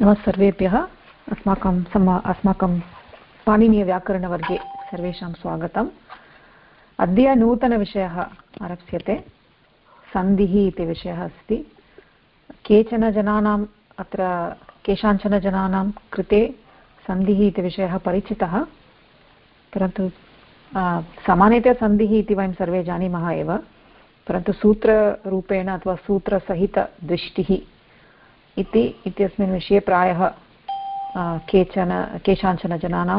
नमः सर्वेभ्यः। अस्माकं पाणिनीयव्याकरणवर्गे सर्वेषां स्वागतम्। अद्य नूतनविषयः आरप्स्यते। सन्धिः इति विषयः अस्ति। केषाञ्चन जनानां कृते सन्धिः इति विषयः परिचितः, परन्तु सामान्यतया सन्धिः इति वयं सर्वे जानीमः एव, परन्तु सूत्ररूपेण अथवा सूत्रसहितदृष्टिः इत्यस्मिन् विषये प्रायः केषाञ्चन जनानां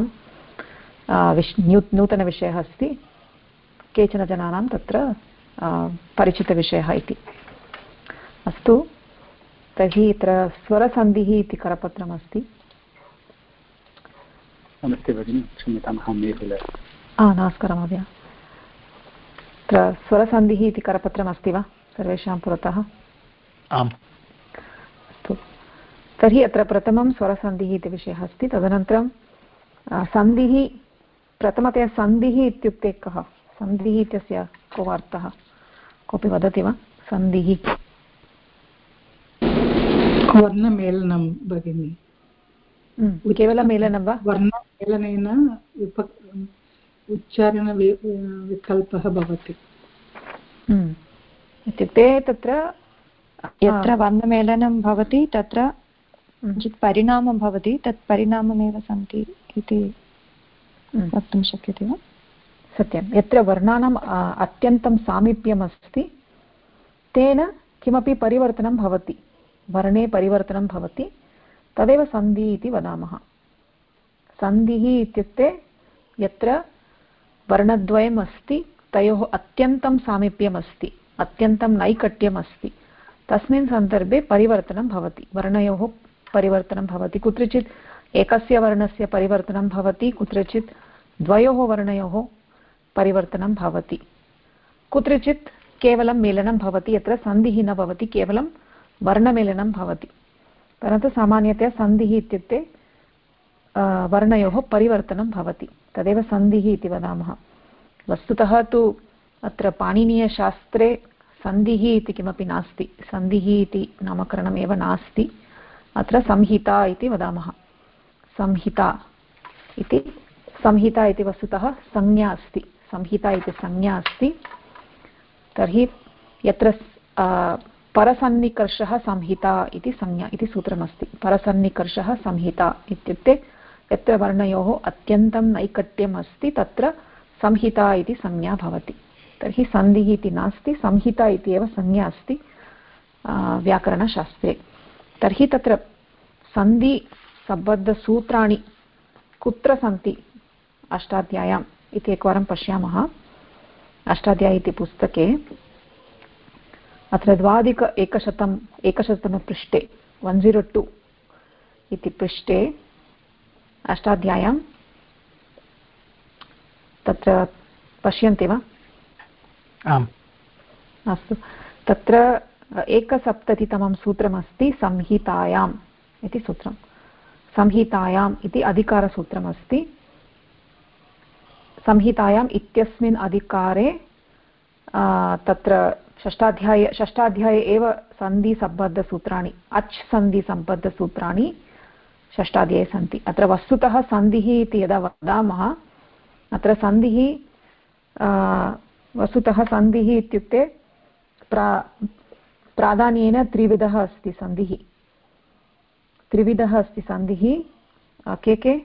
नूतनविषयः अस्ति, केचन जनानां तत्र परिचितविषयः इति। अस्तु, तर्हि अत्र स्वरसन्धिः इति करपत्रमस्ति। नमस्ते भगिनि, क्षम्यताम्, अहं मेहुल। नमस्कारः महोदय। अत्र स्वरसन्धिः इति करपत्रमस्ति वा सर्वेषां पुरतः? आम्। अस्तु, तर्हि अत्र प्रथमं स्वरसन्धिः इति विषयः अस्ति। तदनन्तरं सन्धिः, प्रथमतया सन्धिः इत्युक्ते कः? सन्धिः इत्यस्य को अर्थः? कोऽपि वदति वा? सन्धिः वर्णमेलनं भगिनि। केवलं मेलनं वा? वर्णमेलनेन उच्चारणविकल्पः भवति। इत्युक्ते तत्र यत्र वर्णमेलनं भवति तत्र किञ्चित् परिणामं भवति, तत् परिणाममेव सन्ति इति वक्तुं शक्यते वा? सत्यं, यत्र वर्णानाम् अत्यन्तं सामीप्यम् अस्ति तेन किमपि परिवर्तनं भवति, वर्णे परिवर्तनं भवति, तदेव सन्धिः इति वदामः। सन्धिः इत्युक्ते यत्र वर्णद्वयम् अस्ति, तयोः अत्यन्तं सामीप्यम् अस्ति, अत्यन्तं नैकट्यम् अस्ति, तस्मिन् सन्दर्भे परिवर्तनं भवति, वर्णयोः परिवर्तनं भवति। कुत्रचित् एकस्य वर्णस्य परिवर्तनं भवति, कुत्रचित् द्वयोः वर्णयोः परिवर्तनं भवति, कुत्रचित् केवलं मेलनं भवति, यत्र सन्धिः न भवति, केवलं वर्णमेलनं भवति। परन्तु सामान्यतया सन्धिः इत्युक्ते वर्णयोः परिवर्तनं भवति, तदेव सन्धिः इति वदामः। वस्तुतः तु अत्र पाणिनीयशास्त्रे सन्धिः इति किमपि नास्ति, सन्धिः इति नामकरणमेव नास्ति। अत्र संहिता इति वदामः। संहिता इति वस्तुतः संज्ञा अस्ति, संहिता इति संज्ञा अस्ति। तर्हि यत्र परसन्निकर्षः संहिता इति संज्ञा इति सूत्रमस्ति। परसन्निकर्षः संहिता इत्युक्ते यत्र वर्णयोः अत्यन्तं नैकट्यम् अस्ति तत्र संहिता इति संज्ञा भवति। तर्हि सन्धिः इति नास्ति, संहिता इति एव संज्ञा अस्ति व्याकरणशास्त्रे। तर्हि तत्र सन्धिसम्बद्धसूत्राणि कुत्र सन्ति अष्टाध्याय्याम् इति एकवारं पश्यामः। अष्टाध्यायी इति पुस्तके अत्र 2100 102 इति पृष्ठे अष्टाध्याय्यां तत्र पश्यन्ति वा? आम्। अस्तु, तत्र 71तमं सूत्रमस्ति संहितायाम् इति सूत्रं। संहितायाम् इति अधिकारसूत्रमस्ति। संहितायाम् इत्यस्मिन् अधिकारे तत्र षष्ठाध्याये एव सन्धिसम्बद्धसूत्राणि, अच् सन्धिसम्बद्धसूत्राणि षष्ठाध्याये सन्ति। अत्र वस्तुतः सन्धिः इति यदा वदामः, अत्र सन्धिः वस्तुतः सन्धिः इत्युक्ते प्राधान्येन त्रिविधः अस्ति सन्धिः। त्रिविधः अस्ति सन्धिः। के?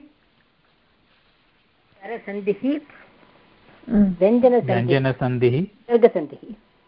स्वरसन्धिः, व्यञ्जनसन्धिः, विसर्गसन्धिः।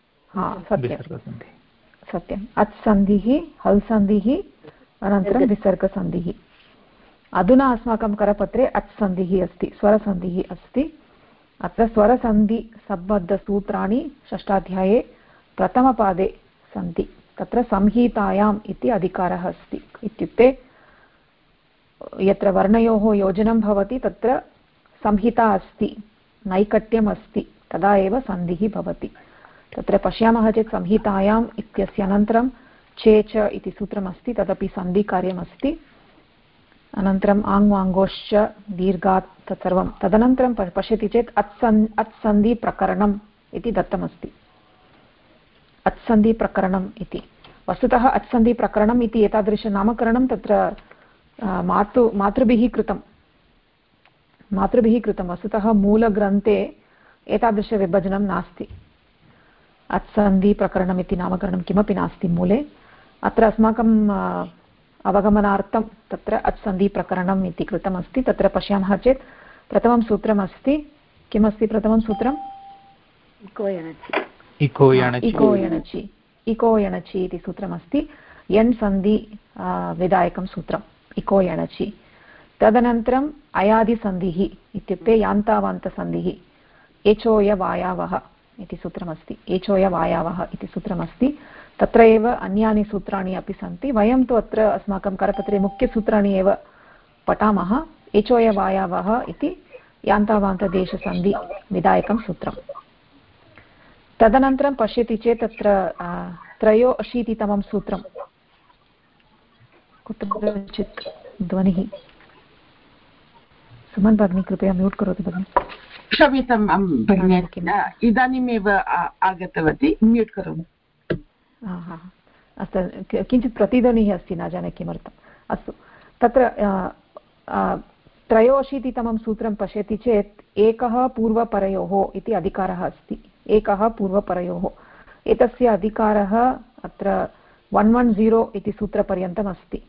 सत्यम्। अच् सन्धिः, हल् सन्धिः, अनन्तरं विसर्गसन्धिः। अधुना अस्माकं करपत्रे अच् सन्धिः अस्ति, स्वरसन्धिः अस्ति। अत्र स्वरसन्धिसम्बद्धसूत्राणि षष्ठाध्याये प्रथमपादे सन्ति। तत्र संहितायाम् इति अधिकारः अस्ति। इत्युक्ते यत्र वर्णयोः योजनं भवति तत्र संहिता अस्ति, नैकट्यम् अस्ति, तदा एव सन्धिः भवति। तत्र पश्यामः चेत् संहितायाम् इत्यस्य अनन्तरं च इति सूत्रमस्ति, तदपि सन्धिकार्यमस्ति। अनन्तरम् आङ्वाङ्गोश्च दीर्घात् तत्सर्वं। तदनन्तरं पश्यति चेत् अत्सन्धिप्रकरणम् इति दत्तमस्ति। अत्सन्धिप्रकरणम् इति वस्तुतः अत्सन्धिप्रकरणम् इति एतादृशनामकरणं तत्र मातृभिः कृतं वस्तुतः मूलग्रन्थे एतादृशविभजनं नास्ति। अत्सन्धिप्रकरणम् इति नामकरणं किमपि नास्ति मूले। अत्र अस्माकम् अवगमनार्थं तत्र अत्सन्धिप्रकरणम् इति कृतमस्ति। तत्र पश्यामः चेत् प्रथमं सूत्रमस्ति, किमस्ति प्रथमं सूत्रम्? इको यणचि इति सूत्रमस्ति। यण् सन्धि विधायकं सूत्रम् इको यणचि। तदनन्तरम् अयादिसन्धिः इत्युक्ते यान्तावान्तसन्धिः एचोयवायावः इति सूत्रमस्ति। एचोयवायावः इति सूत्रमस्ति। तत्र एव अन्यानि सूत्राणि अपि सन्ति। वयं तु अत्र अस्माकं करपत्रे मुख्यसूत्राणि एव पठामः। एचोयवायावः इति यान्तावान्तदेशसन्धि विधायकं सूत्रम्। तदनन्तरं पश्यति चेत् तत्र 83तमं सूत्रं कुत्रचित् ध्वनिः। सुमन् भगिनी कृपया म्यूट् करोतु भगिनि। क्षम्यतां भगिनि, इदानीमेव आगतवती, म्यूट् करोमि। अस्तु, किञ्चित् प्रतिध्वनिः अस्ति, न जाने किमर्थम्। अस्तु, तत्र 83तमं सूत्रं पश्यति चेत् एकः पूर्वपरयोः इति अधिकारः अस्ति। एकः पूर्वपरयोः, एतस्य अधिकारः अत्र 110 इति सूत्रपर्यन्तम् अस्ति।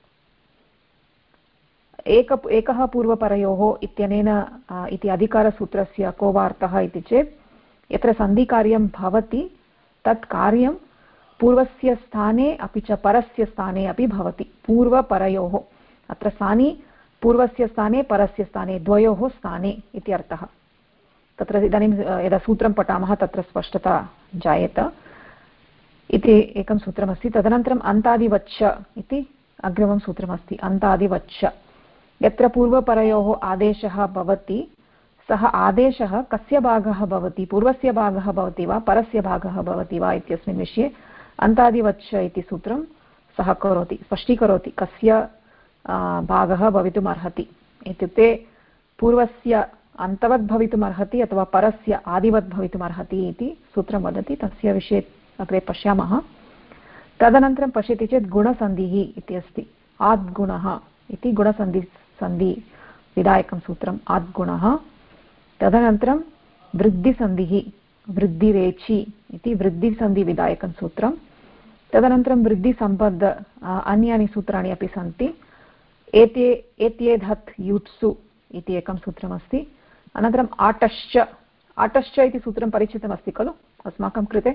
एकः पूर्वपरयोः इत्यनेन इति अधिकारसूत्रस्य को वार्तः इति चेत् यत्र सन्धिकार्यं भवति तत् कार्यं पूर्वस्य स्थाने अपि च परस्य स्थाने अपि भवति। पूर्वपरयोः, अत्र स्थाने पूर्वस्य स्थाने परस्य स्थाने द्वयोः स्थाने इति अर्थः। तत्र इदानीं यदा सूत्रं पठामः तत्र स्पष्टता जायेत इति एकं सूत्रमस्ति। तदनन्तरम् अन्तादिवच्च इति अग्रिमं सूत्रमस्ति। अन्तादिवच्च, यत्र पूर्वपरयोः आदेशः भवति सः आदेशः कस्य भागः भवति, पूर्वस्य भागः भवति वा परस्य भागः भवति वा इत्यस्मिन् विषये अन्तादिवच्च इति सूत्रं सः करोति, स्पष्टीकरोति कस्य भागः भवितुम् अर्हति। इत्युक्ते पूर्वस्य अन्तवद् भवितुम् अर्हति अथवा परस्य आदिवद् भवितुम् अर्हति इति सूत्रं वदति। तस्य विषये अग्रे पश्यामः। तदनन्तरं पश्यति चेत् गुणसन्धिः इति अस्ति। आद्गुणः इति गुणसन्धि विधायकं सूत्रम् आद्गुणः। तदनन्तरं वृद्धिसन्धिः, वृद्धिरेचि इति वृद्धिसन्धिविधायकं सूत्रं। तदनन्तरं वृद्धिसम्बद्ध अन्यानि सूत्राणि अपि सन्ति। एत्येधत् यूत्सु इति एकं सूत्रमस्ति। अनन्तरम् आटश्च, आटश्च इति सूत्रं परिचितमस्ति खलु अस्माकं कृते,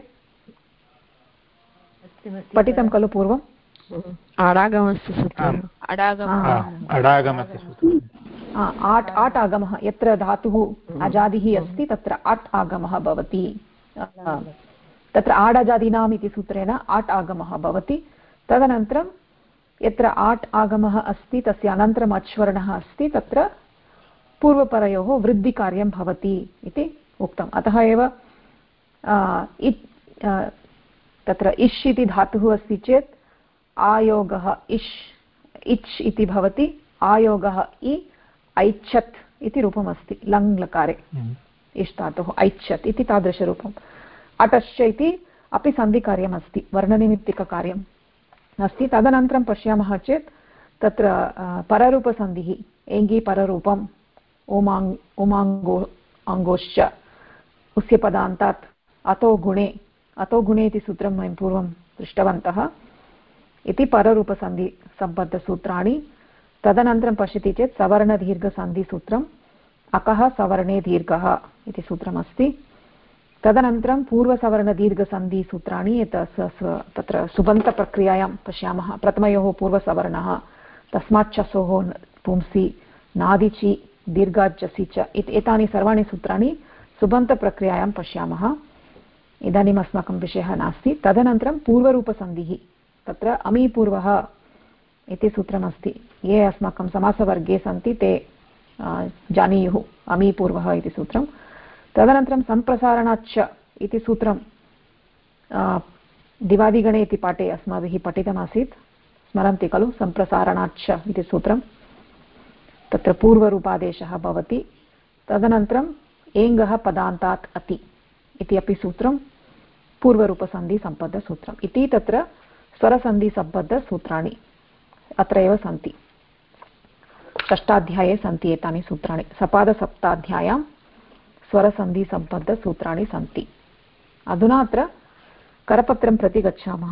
पठितं खलु पूर्वम्? आडागमस्य सूत्रम्। आट् आगमः, यत्र धातुः अजादिः अस्ति तत्र आट् आगमः भवति। तत्र आडजादीनाम् इति सूत्रेण आट् आगमः भवति। तदनन्तरं यत्र आट् आगमः अस्ति तस्य अनन्तरम् अच्वर्णः अस्ति तत्र पूर्वपरयोः वृद्धिकार्यं भवति इति उक्तम्। अतः एव तत्र इष् इति धातुः अस्ति चेत् आयोगः इच् इति भवति। आयोगः इ ऐच्छत् इति रूपमस्ति लङ् लकारे, इष् धातुः ऐच्छत् इति तादृशरूपम्। अटश्च इति अपि सन्धिकार्यमस्ति, वर्णनिमित्तिककार्यम् अस्ति। तदनन्तरं पश्यामः चेत् तत्र पररूपसन्धिः, एङ्गी पररूपम्, उमाङ्गोश्च उस्य पदान्तात् अतो गुणे इति सूत्रं वयं पूर्वं दृष्टवन्तः इति पररूपसन्धि सम्बद्धसूत्राणि। तदनन्तरं पश्यति चेत् सवर्णदीर्घसन्धिसूत्रम्, अकः सवर्णे दीर्घः इति सूत्रमस्ति। तदनन्तरं पूर्वसवर्णदीर्घसन्धिसूत्राणि तत्र सुबन्तप्रक्रियायां पश्यामः। प्रथमयोः पूर्वसवर्णः, तस्माच्चसोः पुंसि नादिचि दीर्घाच्चसि च इति एतानि सर्वाणि सूत्राणि सुबन्तप्रक्रियायां पश्यामः। इदानीम् अस्माकं विषयः नास्ति। तदनन्तरं पूर्वरूपसन्धिः, तत्र अमीपूर्वः इति सूत्रमस्ति। ये अस्माकं समासवर्गे सन्ति ते जानीयुः अमीपूर्वः इति सूत्रं। तदनन्तरं सम्प्रसारणाच्च इति सूत्रं दिवादिगणे इति पाठे अस्माभिः पठितमासीत्, स्मरन्ति खलु? सम्प्रसारणाच्च इति सूत्रं, तत्र पूर्वरूपादेशः भवति। तदनन्तरम् एङ्गः पदान्तात् अति इति अपि सूत्रं पूर्वरूपसन्धिसम्बद्धसूत्रम् इति तत्र स्वरसन्धिसम्बद्धसूत्राणि अत्र एव सन्ति। षष्ठाध्याये सन्ति एतानि सूत्राणि सपादसप्ताध्याय्यां स्वरसन्धिसम्बद्धसूत्राणि सन्ति। अधुना अत्र करपत्रं प्रति गच्छामः।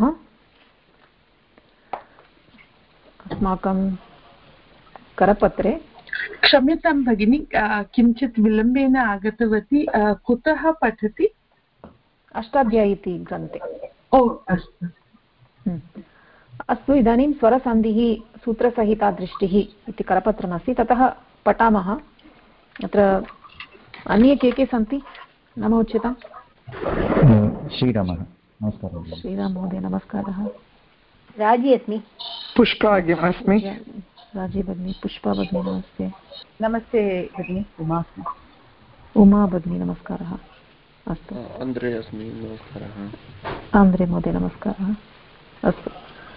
अस्माकं करपत्रे क्षम्यतां भगिनी, किञ्चित् विलम्बेन आगतवती। कुतः पठति? अष्टाध्यायी इति ग्रन्थे। ओ अस्तु अस्तु, इदानीं स्वरसन्धिः सूत्रसहिता दृष्टिः इति करपत्रमस्ति, ततः पठामः। अत्र अन्ये के सन्ति? नाम उच्यताम्। श्रीरामः, नमस्कारः। श्रीराम महोदय नमस्कारः। राजी अस्मि। पुष्पा अस्मि। राजी भगिनी, पुष्पा भगिनी नमस्ते। नमस्ते भगिनि। उमा भगिनी नमस्कारः। अस्तु, आन्द्रे अस्मि, नमस्कारः। आन्द्रे महोदय नमस्कारः। अस्तु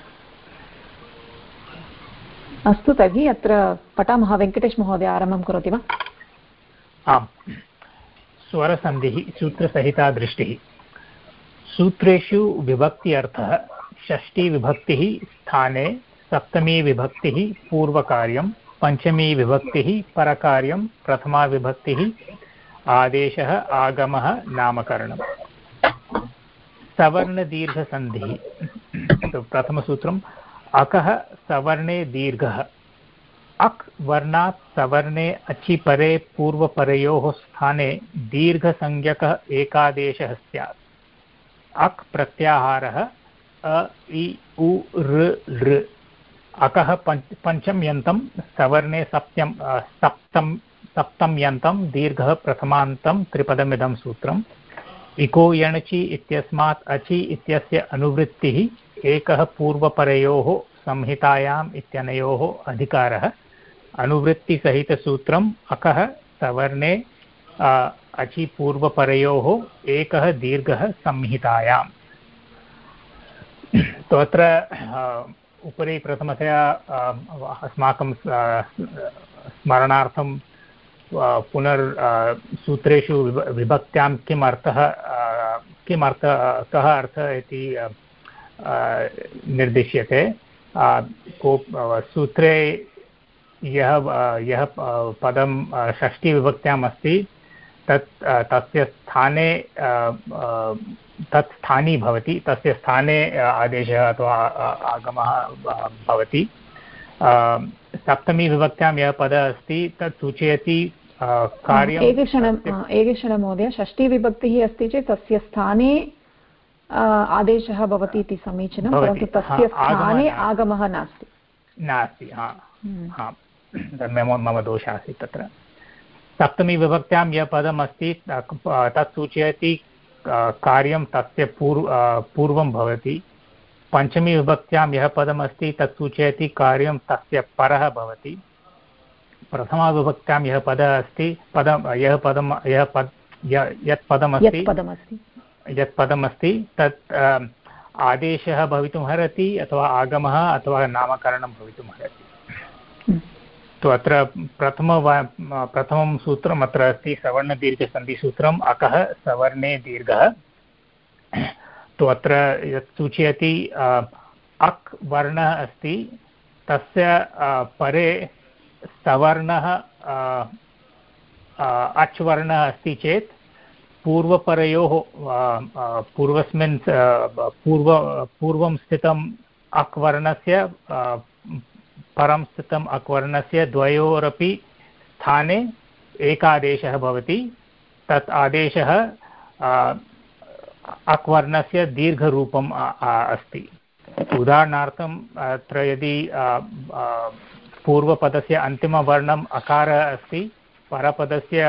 अस्तु, तर्हि अत्र पठामः। वेङ्कटेश महोदय आरम्भं करोति वा? आम्। स्वरसन्धिः सूत्रसहिता दृष्टिः। सूत्रेषु विभक्ति अर्थः षष्ठी विभक्तिः स्थाने, सप्तमी विभक्तिः पूर्वकार्यं, पंचमी विभक्तिः परकार्यं, प्रथमा विभक्तिः आदेशः, आगमः, नामकरणम्। सवर्णदीर्घसन्धिः। प्रथमसूत्रम् अकः सवर्णे दीर्घः। अक् वर्णात् सवर्णे अचि परे पूर्वपरयोः स्थाने दीर्घसंज्ञकः एकादेशः स्यात्। अक् प्रत्याहारः अ इ उ ऋ लृ। अकः पञ्चम यन्तं सवर्णे सप्तम यन्तं दीर्घः प्रथमान्तं त्रिपदमिदं सूत्रम्। इको यणचि इत्यस्मात् अचि इत्यस्य अनुवृत्तिः एकः पूर्वपरयोः संहितायाम् इत्यनयोः अधिकारः। अनुवृत्तिसहितसूत्रम् अकः सवर्णे अचि पूर्वपरयोः एकः दीर्घः संहितायाम्। तो अत्र उपरि प्रथमतया अस्माकं स्मरणार्थं सूत्रेषु विभक्त्यां किम् अर्थः, कः अर्थः इति निर्दिश्यते। सूत्रे यः पदं षष्ठीविभक्त्याम् अस्ति तस्य स्थाने तत् स्थानी भवति, तस्य स्थाने आदेशः अथवा आगमः भवति। सप्तमी विभक्त्यां यः पदः अस्ति तत् सूचयति कार्यम्। एकक्षणं महोदय, षष्ठीविभक्तिः अस्ति चेत् तस्य स्थाने आदेशः भवति इति समीचीनं, परन्तु तस्य स्थाने आगमः नास्ति। मम दोषः आसीत् तत्र। सप्तमी विभक्त्यां यः पदम् अस्ति तत् सूचयति कार्यं तस्य पूर्वं भवति। पञ्चमी विभक्त्यां यः पदम् अस्ति तत् सूचयति कार्यं तस्य परः भवति। प्रथमा विभक्त्यां यः पदः अस्ति यत् पदमस्ति तत् आदेशः भवितुमर्हति अथवा आगमः अथवा नामकरणं भवितुमर्हति। तो अत्र प्रथमं सूत्रम् अत्र अस्ति सवर्णदीर्घसन्धिसूत्रम् अकः सवर्णे दीर्घः। तो अत्र यत् सूचयति अक् वर्णः अस्ति तस्य परे सवर्णः अच् वर्णः अस्ति चेत् पूर्वपरयोः पूर्वस्मिन् पूर्वं स्थितम् अक् वर्णस्य परं स्थितम् अक् वर्णस्य द्वयोरपि स्थाने एकादेशः भवति। तत् आदेशः अक् वर्णस्य दीर्घरूपम् अस्ति। उदाहरणार्थम् अत्र यदि पूर्वपदस्य अन्तिमवर्णम् अकारः अस्ति, परपदस्य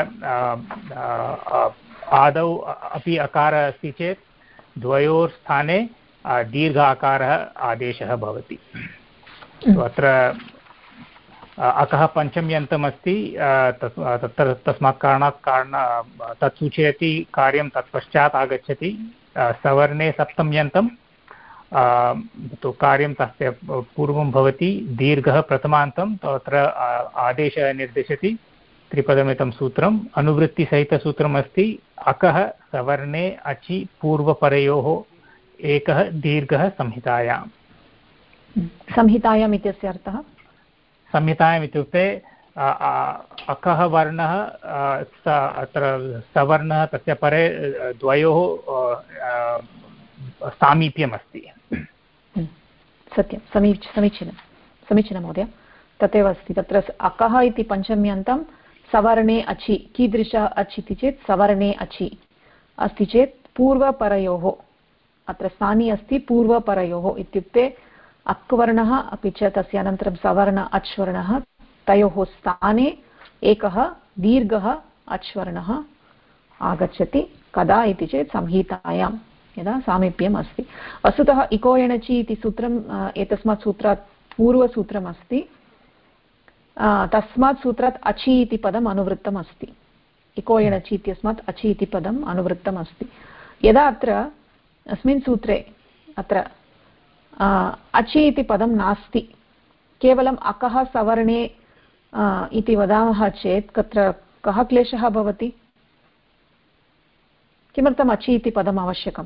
आदौ अपि अकारः अस्ति चेत् द्वयोर्स्थाने दीर्घ आकारः आदेशः भवति। अत्र अकः पञ्चम्यन्तमस्ति, तस्मात् कारणात् तत् सूचयति कार्यं तत्पश्चात् आगच्छति। सवर्णे सप्तम्यन्तं तु कार्यं तस्य पूर्वं भवति। दीर्घः प्रथमान्तं तत्र आदेशः निर्दिशति। त्रिपदमितं सूत्रम् अनुवृत्तिसहितसूत्रम् अस्ति। अकः सवर्णे अचि पूर्वपरयोः एकः दीर्घः संहितायाम्। संहितायाम् इत्यस्य अर्थः? संहितायाम् इत्युक्ते अकः वर्णः अत्र सवर्णः तस्य परे द्वयोः सामीप्यमस्ति। सत्यं, समीचीनं महोदय, तथैव अस्ति। तत्र अकः इति पञ्चम्यन्तं सवर्णे अचि, कीदृशः अच् इति चेत् सवर्णे अचि अस्ति चेत् पूर्वपरयोः, अत्र स्थानी अस्ति पूर्वपरयोः, इत्युक्ते अक्वर्णः अपि च तस्य अनन्तरं सवर्ण अच्वर्णः, तयोः स्थाने एकः दीर्घः अच्वर्णः आगच्छति। कदा इति चेत् संहितायां यदा सामीप्यम् अस्ति। वस्तुतः इको एणचि इति सूत्रम् एतस्मात् सूत्रात् पूर्वसूत्रम् अस्ति, तस्मात् सूत्रात् अचि इति पदम् अनुवृत्तम् अस्ति। इको एणचि इत्यस्मात् अचि इति पदम् अनुवृत्तम् अस्ति। यदा अत्र अस्मिन् सूत्रे अत्र अचि इति पदं नास्ति, केवलम् अकः सवर्णे इति वदामः चेत् तत्र कः क्लेशः भवति? किमर्थम् अचि इति पदम् आवश्यकम्?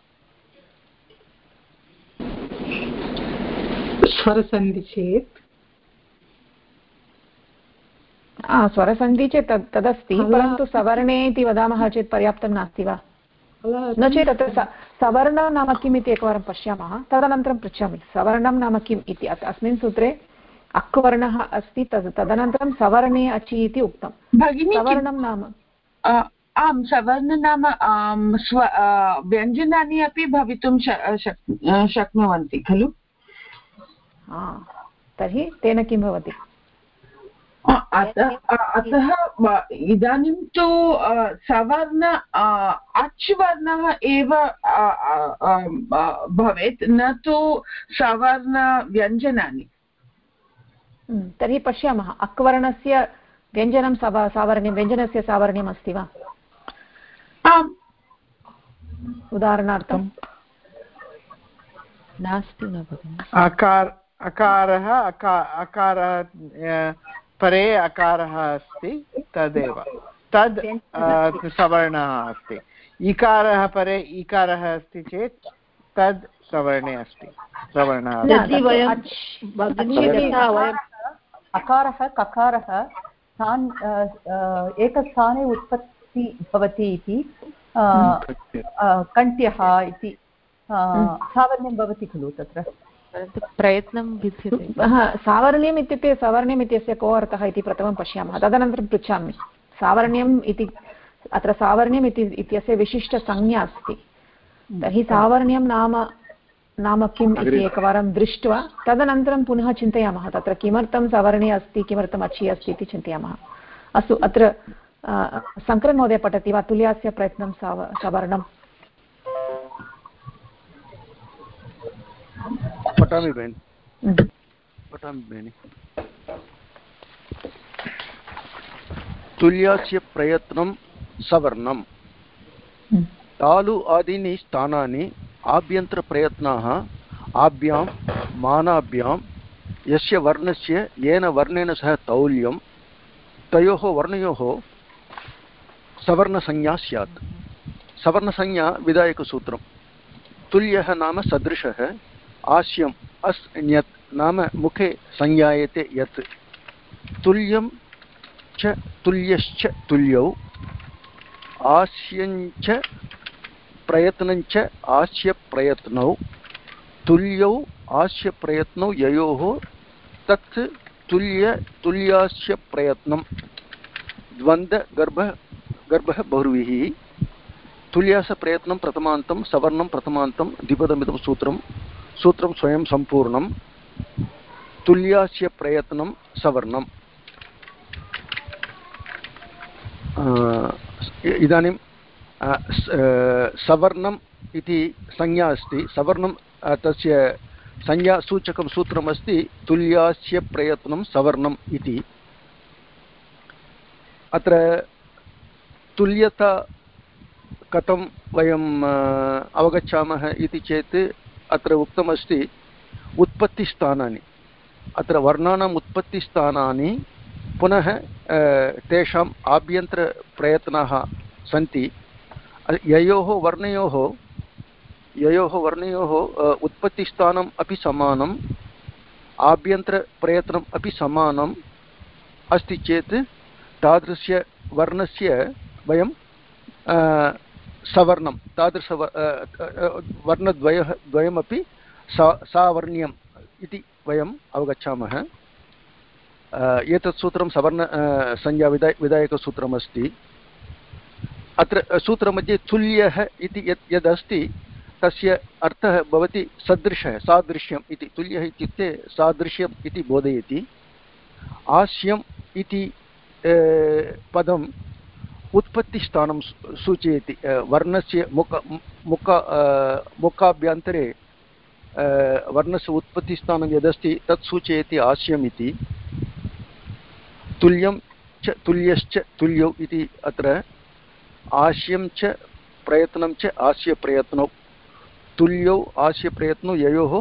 स्वरसन्धि चेत्, स्वरसन्धि चेत् तदस्ति, परन्तु सवर्णे इति वदामः चेत् पर्याप्तं नास्ति वा? न चेत् तत्र सवर्णं नाम किम् इति एकवारं पश्यामः, तदनन्तरं पृच्छामि सवर्णं नाम किम् इति। अस्मिन् सूत्रे अक्वर्णः अस्ति, तदनन्तरं सवर्णे अचि इति उक्तं। सवर्णं नाम आम्, सवर्ण नाम व्यञ्जनानि अपि भवितुं शक्नुवन्ति खलु। तर्हि तेन किं भवति? अतः इदानीं तु सवर्ण अच् वर्णः एव भवेत्, न तु सवर्ण व्यञ्जनानि। तर्हि पश्यामः, अक्वर्णस्य व्यञ्जनं सावर्ण्यं, व्यञ्जनस्य सावर्ण्यम् अस्ति वा? आम्, उदाहरणार्थं नास्ति न भगिनि। अकारः परे अकारः अस्ति, तदेव तद् सवर्णः अस्ति। इकारः परे इकारः अस्ति चेत् तद् सवर्णे अस्ति, सवर्णः। अकारः ककारः एकस्थाने उत्पत्ति भवति इति कण्ठ्यः इति सावर्ण्यं भवति खलु तत्र, परन्तु प्रयत्नं विद्यते। सावर्ण्यम् इत्युक्ते सवर्ण्यम् इत्यस्य को अर्थः इति प्रथमं पश्यामः, तदनन्तरं पृच्छामि। सावर्ण्यम् इति अत्र सावर्ण्यम् इत्यस्य विशिष्टसंज्ञा अस्ति। तर्हि सावर्ण्यं नाम किम् इति एकवारं दृष्ट्वा तदनन्तरं पुनः चिन्तयामः, तत्र किमर्थं सवर्णे अस्ति, किमर्थम् अचि अस्ति इति चिन्तयामः। अस्तु, अत्र शङ्करन् महोदय पठति वा तुल्यास्य प्रयत्नं सवर्णं? पठामि भगिनि। तुल्यस्य प्रयत्नं सवर्णं। तालु आदीनि स्थानानि आभ्यन्तरप्रयत्नाः आभ्यां मानाभ्यां यस्य वर्णस्य येन वर्णेन सह तौल्यं तयोः वर्णयोः सवर्णसंज्ञा स्यात्। सवर्णसंज्ञा विधायकसूत्रं। तुल्यः नाम सदृशः, आस्यम् अस् ण्यत् नाम मुखे संज्ञायते यत्। तुल्यं च तुल्यश्च तुल्यौ, आस्यञ्च प्रयत्नञ्च आस्यप्रयत्नौ, तुल्यौ आस्यप्रयत्नौ ययोः तत् तुल्यास्य प्रयत्नं। द्वन्द्वगर्भः बहुर्विः। तुल्यास्य प्रयत्नं प्रथमान्तं, सवर्णं प्रथमान्तं, द्विपदमिदं सूत्रं स्वयं सम्पूर्णं। तुल्यास्य प्रयत्नं सवर्णम्। इदानीं सवर्णम् इति संज्ञा अस्ति। सवर्णं तस्य संज्ञासूचकं सूत्रमस्ति तुल्यास्य प्रयत्नं सवर्णम् इति। अत्र तुल्यता कथं वयम् अवगच्छामः इति चेत् अत्र उक्तमस्ति उत्पत्तिस्थानानि। अत्र वर्णानाम् उत्पत्तिस्थानानि पुनः तेषाम् आभ्यन्तरप्रयत्नाः सन्ति। ययोः वर्णयोः उत्पत्तिस्थानम् अपि समानम्, आभ्यन्तरप्रयत्नम् अपि समानं, अस्ति चेत् तादृश्य वर्णस्य वयं सवर्णं वर्णद्वयमपि सावर्ण्यम् इति वयम् अवगच्छामः। एतत् सूत्रं सवर्ण संज्ञा विधायकसूत्रमस्ति। अत्र सूत्रमध्ये तुल्यः इति यदस्ति तस्य अर्थः भवति सदृशः, सादृश्यम् इति। तुल्यः इत्युक्ते सादृश्यम् इति बोधयति। आस्यम् इति पदम् उत्पत्तिस्थानं सूचयति। वर्णस्य मुखाभ्यन्तरे वर्णस्य उत्पत्तिस्थानं यदस्ति तत् सूचयति आस्यम् इति। तुल्यं च तुल्यश्च तुल्यौ इति अत्र आस्यं च प्रयत्नं च आस्यप्रयत्नौ, तुल्यौ आस्यप्रयत्नौ ययोः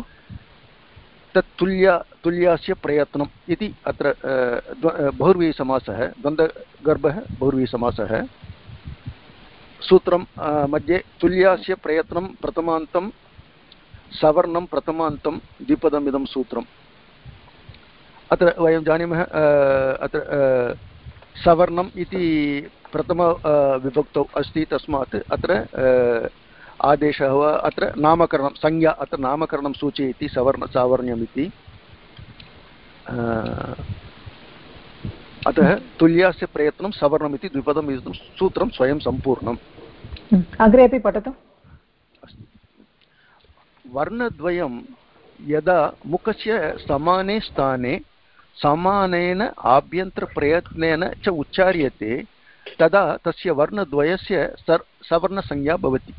तत्तुल्यास्य प्रयत्नम् इति अत्र बहुव्रीहिसमासः, द्वन्द्वगर्भः बहुव्रीहिसमासः। सूत्रं मध्ये तुल्यास्य प्रयत्नं प्रथमान्तं सवर्णं प्रथमान्तं द्विपदमिदं सूत्रम्। अत्र वयं जानीमः अत्र सवर्णम् इति प्रथम विभक्तौ अस्ति, तस्मात् अत्र आदेशः वा अत्र नामकरणं संज्ञा, अत्र नामकरणं सूचयति सावर्ण्यम् इति। अतः तुल्यस्य प्रयत्नं सवर्णम् इति द्विपदम् इदं सूत्रं स्वयं सम्पूर्णम्। अग्रे अपि पठतु। वर्णद्वयं यदा मुखस्य समाने स्थाने समानेन आभ्यन्तरप्रयत्नेन च उच्चार्यते तदा तस्य वर्णद्वयस्य सवर्णसंज्ञा भवति।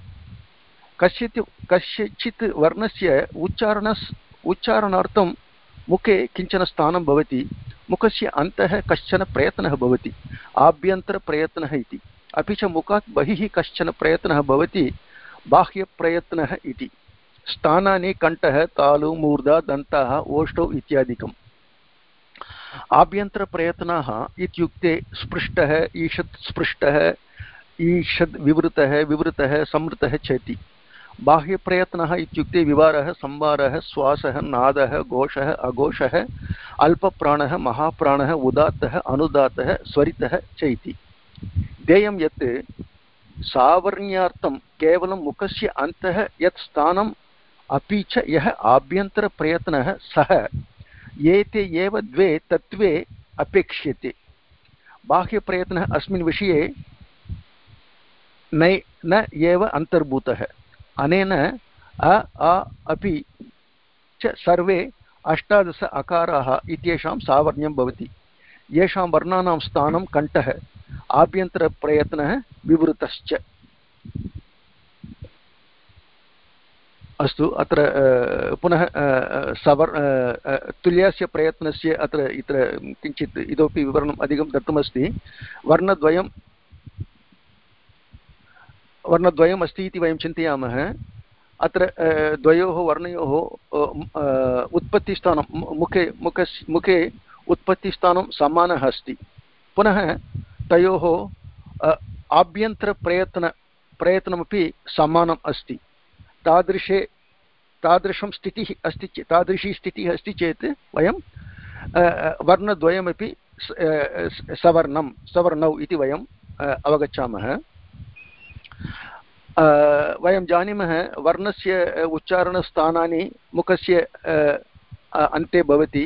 कस्यचित् वर्णस्य उच्चारणार्थं मुखे किञ्चन स्थानं भवति। मुखस्य अन्तः कश्चन प्रयत्नः भवति, आभ्यन्तरप्रयत्नः इति। अपि च मुखात् बहिः कश्चन प्रयत्नः भवति, बाह्यप्रयत्नः इति। स्थानानि कण्ठः, तालु, मूर्धा, दन्ताः, ओष्ठौ इत्यादिकम्। आभ्यन्तरप्रयत्नाः इत्युक्ते स्पृष्टः, ईषत् स्पृष्टः, ईषद् विवृतः, विवृतः, संवृतः चेति। बाह्यप्रयत्नः इत्युक्ते विवारः, संवारः, श्वासः, नादः, घोषः, अघोषः, अल्पप्राणः, महाप्राणः, उदात्तः, अनुदात्तः, स्वरितः च इति। ध्येयं यत् सावर्ण्यार्थं केवलं मुखस्य अन्तः यत् स्थानम् अपि च यः आभ्यन्तरप्रयत्नः सः एते एव द्वे तत्त्वे अपेक्ष्यते। बाह्यप्रयत्नः अस्मिन् विषये न एव अन्तर्भूतः। अनेन अपि च सर्वे 18 अकाराः इत्येषां सावर्ण्यं भवति। येषां वर्णानां स्थानं कण्ठः, आभ्यन्तरप्रयत्नः विवृतश्च। अस्तु, अत्र पुनः तुल्यस्य प्रयत्नस्य अत्र किञ्चित् इतोपि विवरणम् अधिकं दत्तमस्ति। वर्णद्वयम् अस्ति इति वयं चिन्तयामः। अत्र द्वयोः वर्णयोः उत्पत्तिस्थानं मुखे उत्पत्तिस्थानं समानः अस्ति। पुनः तयोः आभ्यन्तरप्रयत्नमपि समानम् अस्ति। तादृशी स्थितिः अस्ति चेत् वयं वर्णद्वयमपि सवर्णौ इति वयम् अवगच्छामः। वयं जानीमः वर्णस्य उच्चारणस्थानानि मुखस्य अन्ते भवति।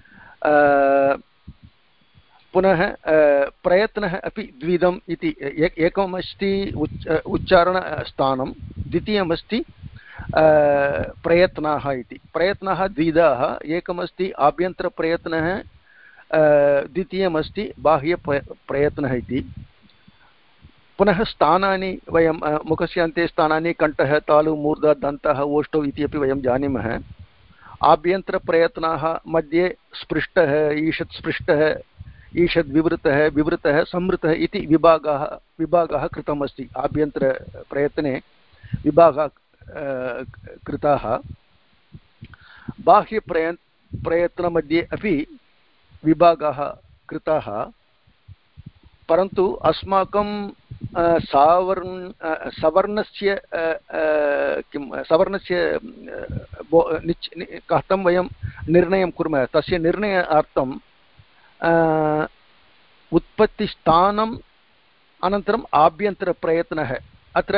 पुनः प्रयत्नः अपि द्विधम् इति। एकमस्ति उच्चारणस्थानं, द्वितीयमस्ति प्रयत्नाः इति। प्रयत्नाः द्विधाः, एकमस्ति आभ्यन्तरप्रयत्नः, द्वितीयमस्ति बाह्यप्रयत्नः इति। पुनः स्थानानि वयं मुखस्य अन्ते स्थानानि कण्ठः, तालु, मूर्धा, दन्तः, ओष्ठौ इति अपि वयं जानीमः। आभ्यन्तरप्रयत्नाः मध्ये स्पृष्टः, ईषत् स्पृष्टः, ईषद् विवृतः, विवृतः, संवृतः इति विभागः कृतमस्ति। आभ्यन्तरप्रयत्ने विभागः कृताः। बाह्यप्रयत्नमध्ये अपि विभागाः कृताः, परन्तु अस्माकं सवर्णस्य कथं वयं निर्णयं कुर्मः, तस्य निर्णयार्थं उत्पत्तिस्थानम् अनन्तरम् आभ्यन्तरप्रयत्नः अत्र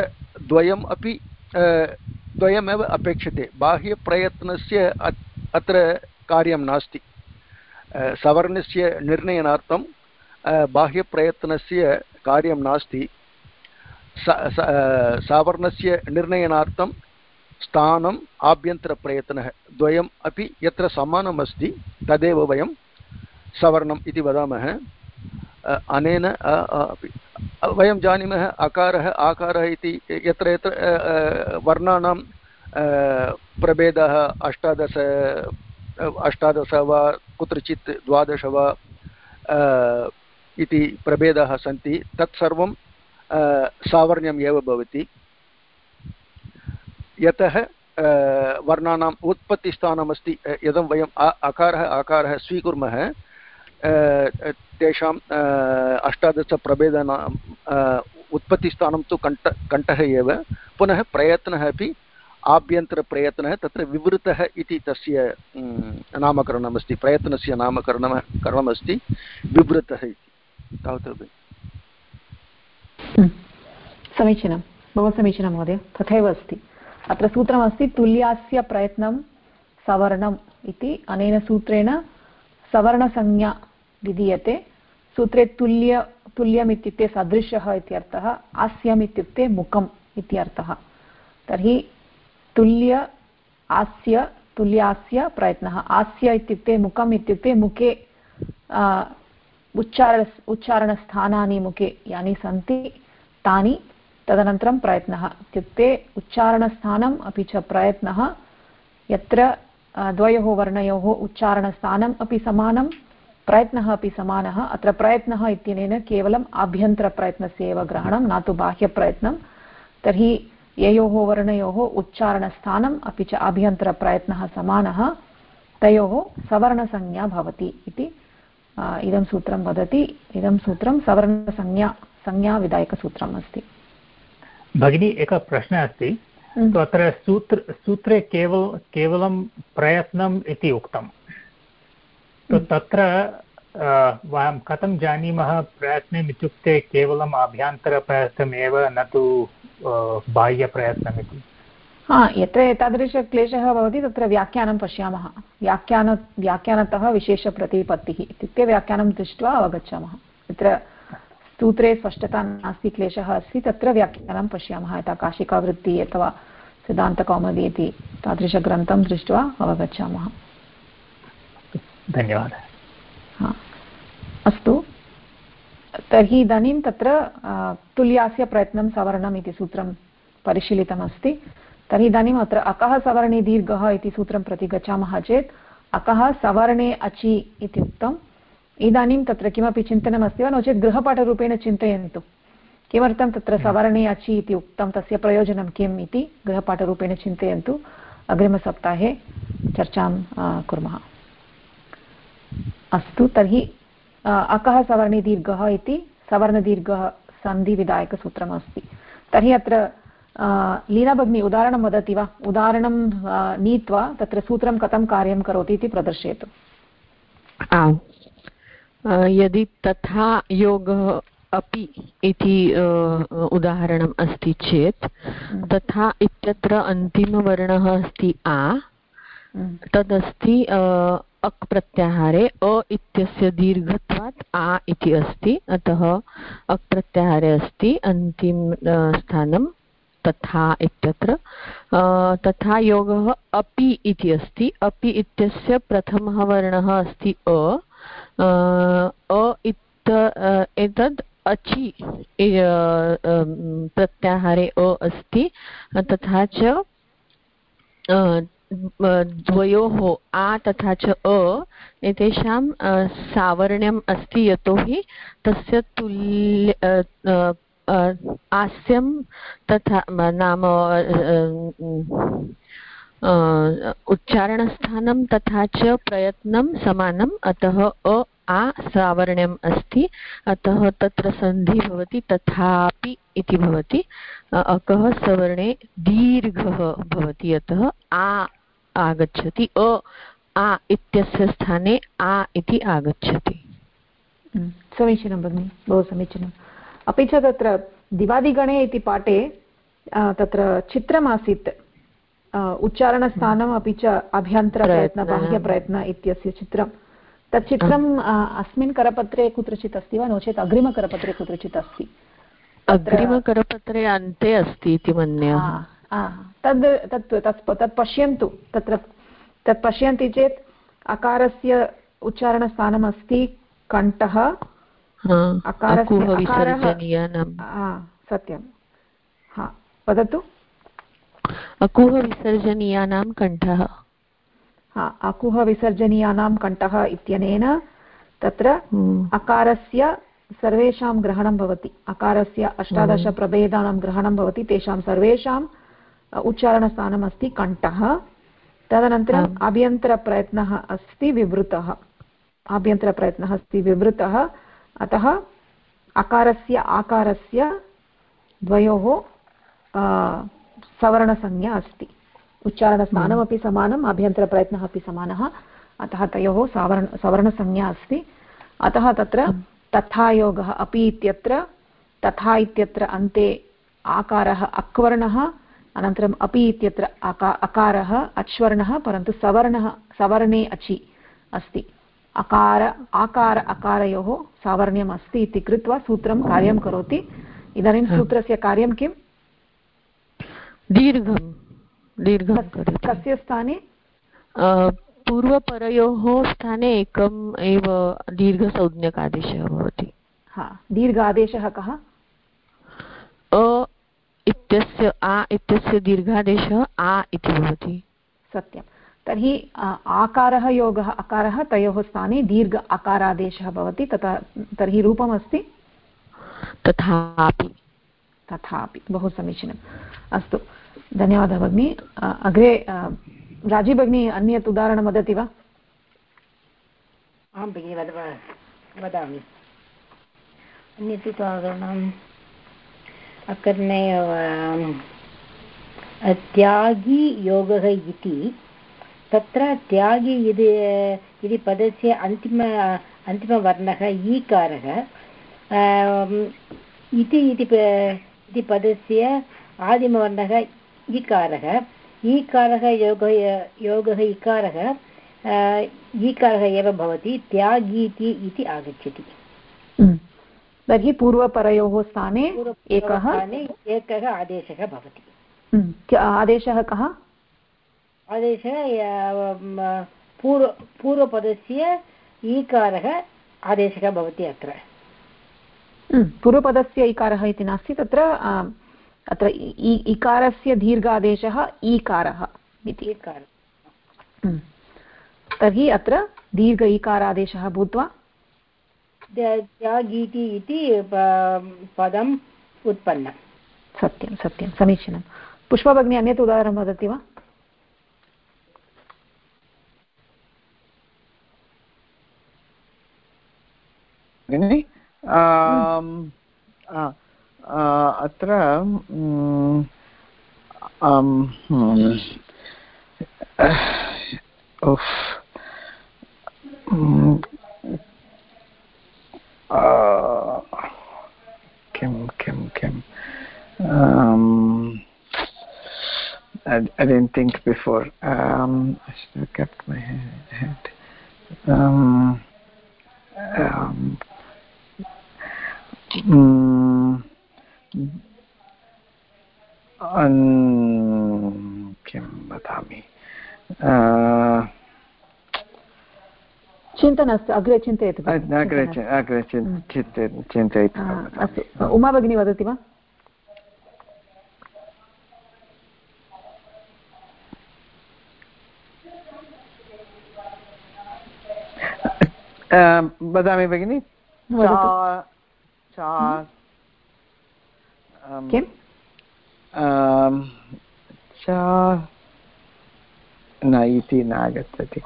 द्वयमेव अपेक्षते बाह्यप्रयत्नस्य अत्र कार्यं नास्ति सवर्णस्य निर्णयनार्थं बाह्यप्रयत्नस्य कार्यं नास्ति सवर्णस्य निर्णयनार्थं स्थानम् आभ्यन्तरप्रयत्नः द्वयम् अपि यत्र समानमस्ति तदेव वयं सवर्णम् इति वदामः अनेन वयं जानीमः अकारः आकारः इति यत्र यत्र वर्णानां प्रभेदः 18 वा कुत्रचित् 12 वा इति प्रभेदाः सन्ति तत्सर्वं सावर्ण्यम् एव भवति यतः वर्णानाम् उत्पत्तिस्थानमस्ति यदा वयम् आकारः स्वीकुर्मः तेषां 18 प्रभेदानाम् उत्पत्तिस्थानं तु कण्ठः एव पुनः प्रयत्नः अपि आभ्यन्तरप्रयत्नः तत्र विवृतः इति तस्य नामकरणमस्ति प्रयत्नस्य नामकरणमस्ति विवृतः इति तावत् समीचीनं बहु समीचीनं महोदय तथैव अस्ति अत्र सूत्रमस्ति तुल्यास्य प्रयत्नं सवर्णम् इति अनेन सूत्रेण सवर्णसंज्ञा विधीयते सूत्रे तुल्यम् इत्युक्ते सदृशः इत्यर्थः आस्यम् इत्युक्ते मुखम् इत्यर्थः तर्हि तुल्यास्य प्रयत्नः आस्य इत्युक्ते मुखम् इत्युक्ते मुखे उच्चारणस्थानानि मुखे यानि सन्ति तानि तदनन्तरं प्रयत्नः इत्युक्ते उच्चारणस्थानम् अपि च प्रयत्नः यत्र द्वयोः वर्णयोः उच्चारणस्थानम् अपि समानं प्रयत्नः अपि समानः अत्र प्रयत्नः इत्यनेन केवलम् आभ्यन्तरप्रयत्नस्य एव ग्रहणं न तु बाह्यप्रयत्नं तर्हि ययोः वर्णयोः उच्चारणस्थानम् अपि च आभ्यन्तरप्रयत्नः समानः तयोः सवर्णसंज्ञा भवति इति इदं सूत्रं वदति इदं सूत्रं सवर्णसंज्ञाविधायकसूत्रम् अस्ति भगिनी एकः प्रश्नः अस्ति अत्र सूत्रे केवलं प्रयत्नम् इति उक्तं तत्र वयं कथं जानीमः प्रयत्नम् इत्युक्ते केवलम् आभ्यन्तरप्रयत्नमेव न तु बाह्यप्रयत्नम् इति यत्र एतादृशक्लेशः भवति तत्र व्याख्यानं पश्यामः व्याख्यानतः विशेषप्रतिपत्तिः इत्युक्ते व्याख्यानं दृष्ट्वा अवगच्छामः यत्र सूत्रे स्पष्टता नास्ति क्लेशः अस्ति तत्र व्याख्यानं पश्यामः यथा काशिकावृत्ति अथवा सिद्धान्तकौमुदी इति तादृशग्रन्थं दृष्ट्वा अवगच्छामः धन्यवादः अस्तु तर्हि इदानीं तत्र तुल्यास्य प्रयत्नं सवर्णम् इति सूत्रं परिशीलितमस्ति तर्हि इदानीम् अत्र अकः सवर्णे दीर्घः इति सूत्रं प्रति गच्छामः चेत् अकः सवर्णे अचि इति उक्तम् इदानीं तत्र किमपि चिन्तनमस्ति वा नो चेत् गृहपाठरूपेण चिन्तयन्तु किमर्थं तत्र सवर्णे अचि इति उक्तं तस्य प्रयोजनं किम् इति गृहपाठरूपेण चिन्तयन्तु अग्रिमसप्ताहे चर्चां कुर्मः अस्तु तर्हि अकः सवर्णे दीर्घः इति सवर्णदीर्घः सन्धिविधायकसूत्रमस्ति तर्हि अत्र लीना भगिनी उदाहरणं वदति वा उदाहरणं नीत्वा तत्र सूत्रं कथं कार्यं करोति इति प्रदर्शयतु आम् यदि तथा योगः अपि इति उदाहरणम् अस्ति चेत् तथा इत्यत्र अन्तिमवर्णः अस्ति आ तदस्ति अक् प्रत्याहारे अ इत्यस्य दीर्घत्वात् आ इति अस्ति अतः अक् प्रत्याहारे अस्ति अन्तिम स्थानं तथा इत्यत्र तथा योगः अपि इति अस्ति अपि इत्यस्य प्रथमः वर्णः अस्ति एतद् अचि प्रत्याहारे अस्ति तथा च द्वयोः आ तथा च एतेषां सावर्ण्यम् अस्ति यतोहि तस्य तुल्य आस्यं तथा नाम उच्चारणस्थानं तथा च प्रयत्नं समानम् अतः आ सावर्ण्यम् अस्ति अतः तत्र सन्धि भवति तथापि इति भवति अकः सवर्णे दीर्घः भवति अतः आ आगच्छति आ इत्यस्य स्थाने आ इति आगच्छति समीचीनं भगिनि, बहु समीचीनम्। अपि च तत्र दिवादिगणे इति पाठे तत्र चित्रमासीत्, उच्चारणस्थानम् अपि च अभ्यन्तरप्रयत्न बाह्यप्रयत्न इत्यस्य चित्रं। तत् चित्रम् अस्मिन् करपत्रे कुत्रचित् अस्ति वा, नो चेत् अग्रिमकरपत्रे कुत्रचित् अस्ति? अग्रिमकरपत्रे अन्ते अस्ति इति मन्ये। तत् पश्यन्तु, तत् पश्यन्ति चेत् अकारस्य उच्चारणस्थानम् अस्ति कण्ठः, सत्यं, हा वदतु। अकुह विसर्जनीयानां कण्ठः, अकुह विसर्जनीयानां कण्ठः इत्यनेन तत्र अकारस्य सर्वेषां ग्रहणं भवति, अकारस्य 18 प्रभेदानां ग्रहणं भवति, तेषां सर्वेषाम् उच्चारणस्थानम् अस्ति कण्ठः। तदनन्तरम् आभ्यन्तरप्रयत्नः अस्ति विवृतः, आभ्यन्तरप्रयत्नः अस्ति विवृतः, अतः अकारस्य आकारस्य द्वयोः सवर्णसंज्ञा अस्ति, उच्चारणस्थानमपि समानम्, आभ्यन्तरप्रयत्नः अपि समानः, अतः तयोः सवर्णसंज्ञा अस्ति। अतः तत्र तथायोगः अपि इत्यत्र, तथा इत्यत्र अन्ते आकारः अक्वर्णः, अनन्तरम् अपि इत्यत्र अकारः अच्वर्णः, परन्तु सवर्णे अचि अस्ति, आकार अकारयोः सावर्ण्यम् अस्ति इति कृत्वा सूत्रं कार्यं करोति। इदानीं सूत्रस्य कार्यं किम्? दीर्घं कस्य स्थाने? पूर्वपरयोः स्थाने एकम् एव दीर्घसंज्ञकादेशः भवति। दीर्घ आदेशः कः? आ इत्यस्य दीर्घादेशः आ इति भवति। सत्यं। तर्हि आकारः योगः अकारः, तयोः स्थाने दीर्घ अकारादेशः भवति। तर्हि रूपमस्ति तथापि। बहु समीचीनम्। अस्तु, धन्यवादः भगिनी। अग्रे राजी भगिनी अन्यत् उदाहरणं वदति वा? आं भगिनि वदामि। अन्यत् उदाहरणम् अकर्णे त्यागी योगः इति, तत्र त्यागी इति पदस्य अन्तिमवर्णः ईकारः, इति पदस्य आदिमवर्णः ईकारः, योगः ईकारः एव भवति, त्यागीति इति आगच्छति। तर्हि पूर्वपरयोः स्थाने एकः आदेशः भवति। आदेशः कः? आदेशः पूर्वपदस्य ईकारः आदेशः भवति। अत्र पूर्वपदस्य इकारः इति नास्ति, अत्र इकारस्य दीर्घादेशः ईकारः इति। तर्हि अत्र दीर्घ ईकारादेशः भूत्वा त्यागीति इति पदम् उत्पन्नं। सत्यं, समीचीनं। पुष्पा भगिनी अन्यत् उदाहरणं वदति वा? अत्र Kim. I didn't think before. I should have kept my head. Kim वदामि? चिन्तनस्तु, अग्रे चिन्तयतु। अग्रे चिन्तयतु। अस्तु, उमा भगिनी वदति वा? वदामि भगिनि। किं? न इति नागच्छति।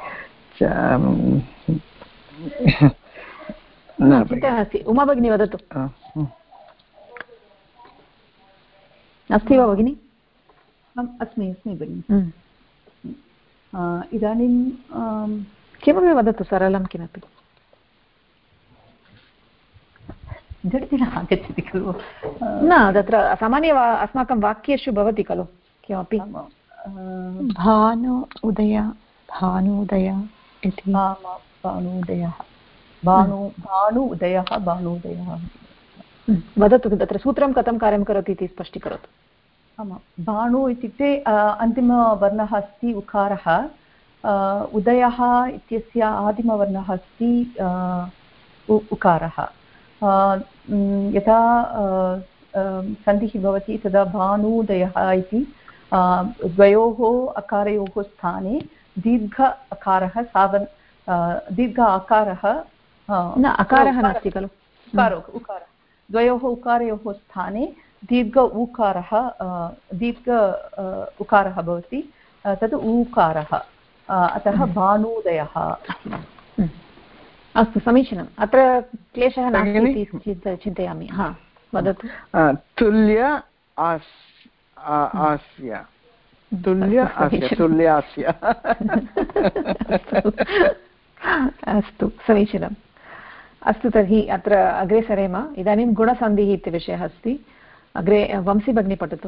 चिन्ता नास्ति, उमा भगिनी वदतु। अस्ति वा भगिनि? अस्मि भगिनि। इदानीं किमपि वदतु, सरलं किमपि। झटिति न आगच्छति खलु। न तत्र सामान्य अस्माकं वाक्येषु भवति खलु किमपि भानुदय इति भानुदयः वदतु तत्र सूत्रं कथं कार्यं करोति इति स्पष्टीकरोतु। आमां भानु इत्युक्ते अन्तिमवर्णः अस्ति उकारः, उदयः इत्यस्य आदिमवर्णः अस्ति उकारः। यदा सन्धिः भवति तदा भानुदयः इति द्वयोः अकारयोः स्थाने दीर्घ अकारः दीर्घ आकारः न अकारः नास्ति खलु, उकारः द्वयोः उकारयोः स्थाने दीर्घ उकारः भवति, तद् ऊकारः, अतः भानुदयः। अस्तु समीचीनम्। अत्र क्लेशः नास्ति इति चिन्तयामि। हा वदतु। तुल्य आस्य तुल्यास्य। अस्तु समीचीनम्। अस्तु तर्हि अत्र अग्रे सरेम। इदानीं गुणसन्धिः इति विषयः अस्ति। अग्रे वंशी भगिनी पठतु।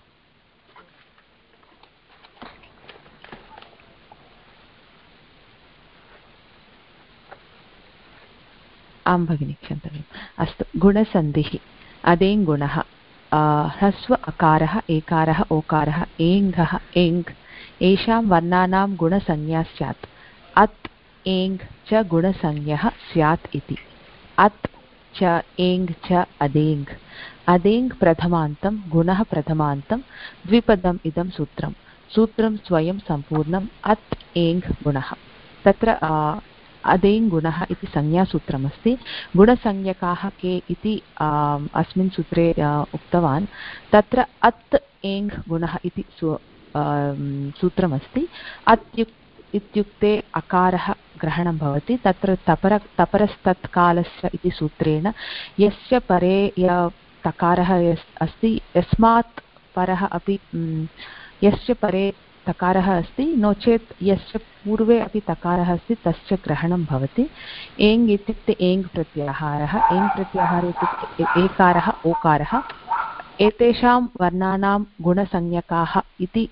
आं भगिनि क्षन्तव्यम्। अस्तु गुणसन्धिः अदेङ् गुणः ह्रस्व अकारः एकारः ओकारः एङ्घः एङ् एषां वर्णानां गुणसंज्ञा स्यात्। अत् एङ् च गुणसंज्ञः स्यात् इति। अत् च एङ् च अदेङ् अदेङ् प्रथमान्तं गुणः प्रथमान्तं द्विपदम् इदं सूत्रं स्वयं सम्पूर्णम्। अत् एङ् गुणः तत्र अदेङ् गुणः इति संज्ञासूत्रमस्ति। गुणसंज्ञकाः के इति अस्मिन् सूत्रे उक्तवान्। तत्र अत् एङ् गुणः इति सूत्रमस्ति। अत् इत्युक्ते अकारः ग्रहणं भवति। तत्र तपरस्तत्कालस्य इति सूत्रेण यस्य परे तकारः अस्ति यस्मात् परः अपि यस्य परे तकारः अस्ति, नो चेत् यस्य पूर्वे अपि तकारः अस्ति तस्य ग्रहणं भवति। एङ् इत्युक्ते एङ् प्रत्याहारः, एङ् प्रत्याहारः इत्युक्ते एकारः ओकारः। एतेषां वर्णानां गुणसंज्ञकाः इति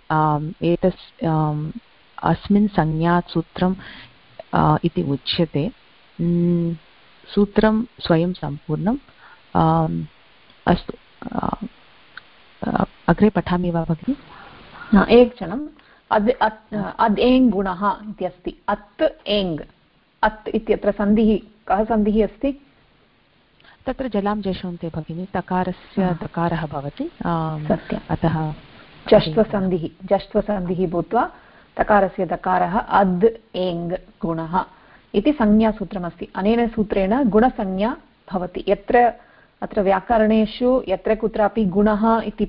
अस्मिन् संज्ञासूत्रम् इति उच्यते। सूत्रं स्वयं सम्पूर्णम्। अस्तु अग्रे पठामि वा भगिनि? एकक्षणम्। अद् एङ् गुणः इति अस्ति। अत् एङ्, अत् इत्यत्र सन्धिः, कः सन्धिः अस्ति? तत्र जलां जषन्ते भगिनि, तकारस्य तकारः भवति, अतः जष्ट्वसन्धिः भूत्वा तकारस्य दकारः अद् एङ् गुणः इति संज्ञासूत्रमस्ति। अनेन सूत्रेण गुणसंज्ञा भवति। यत्र अत्र व्याकरणेषु यत्र कुत्रापि गुणः इति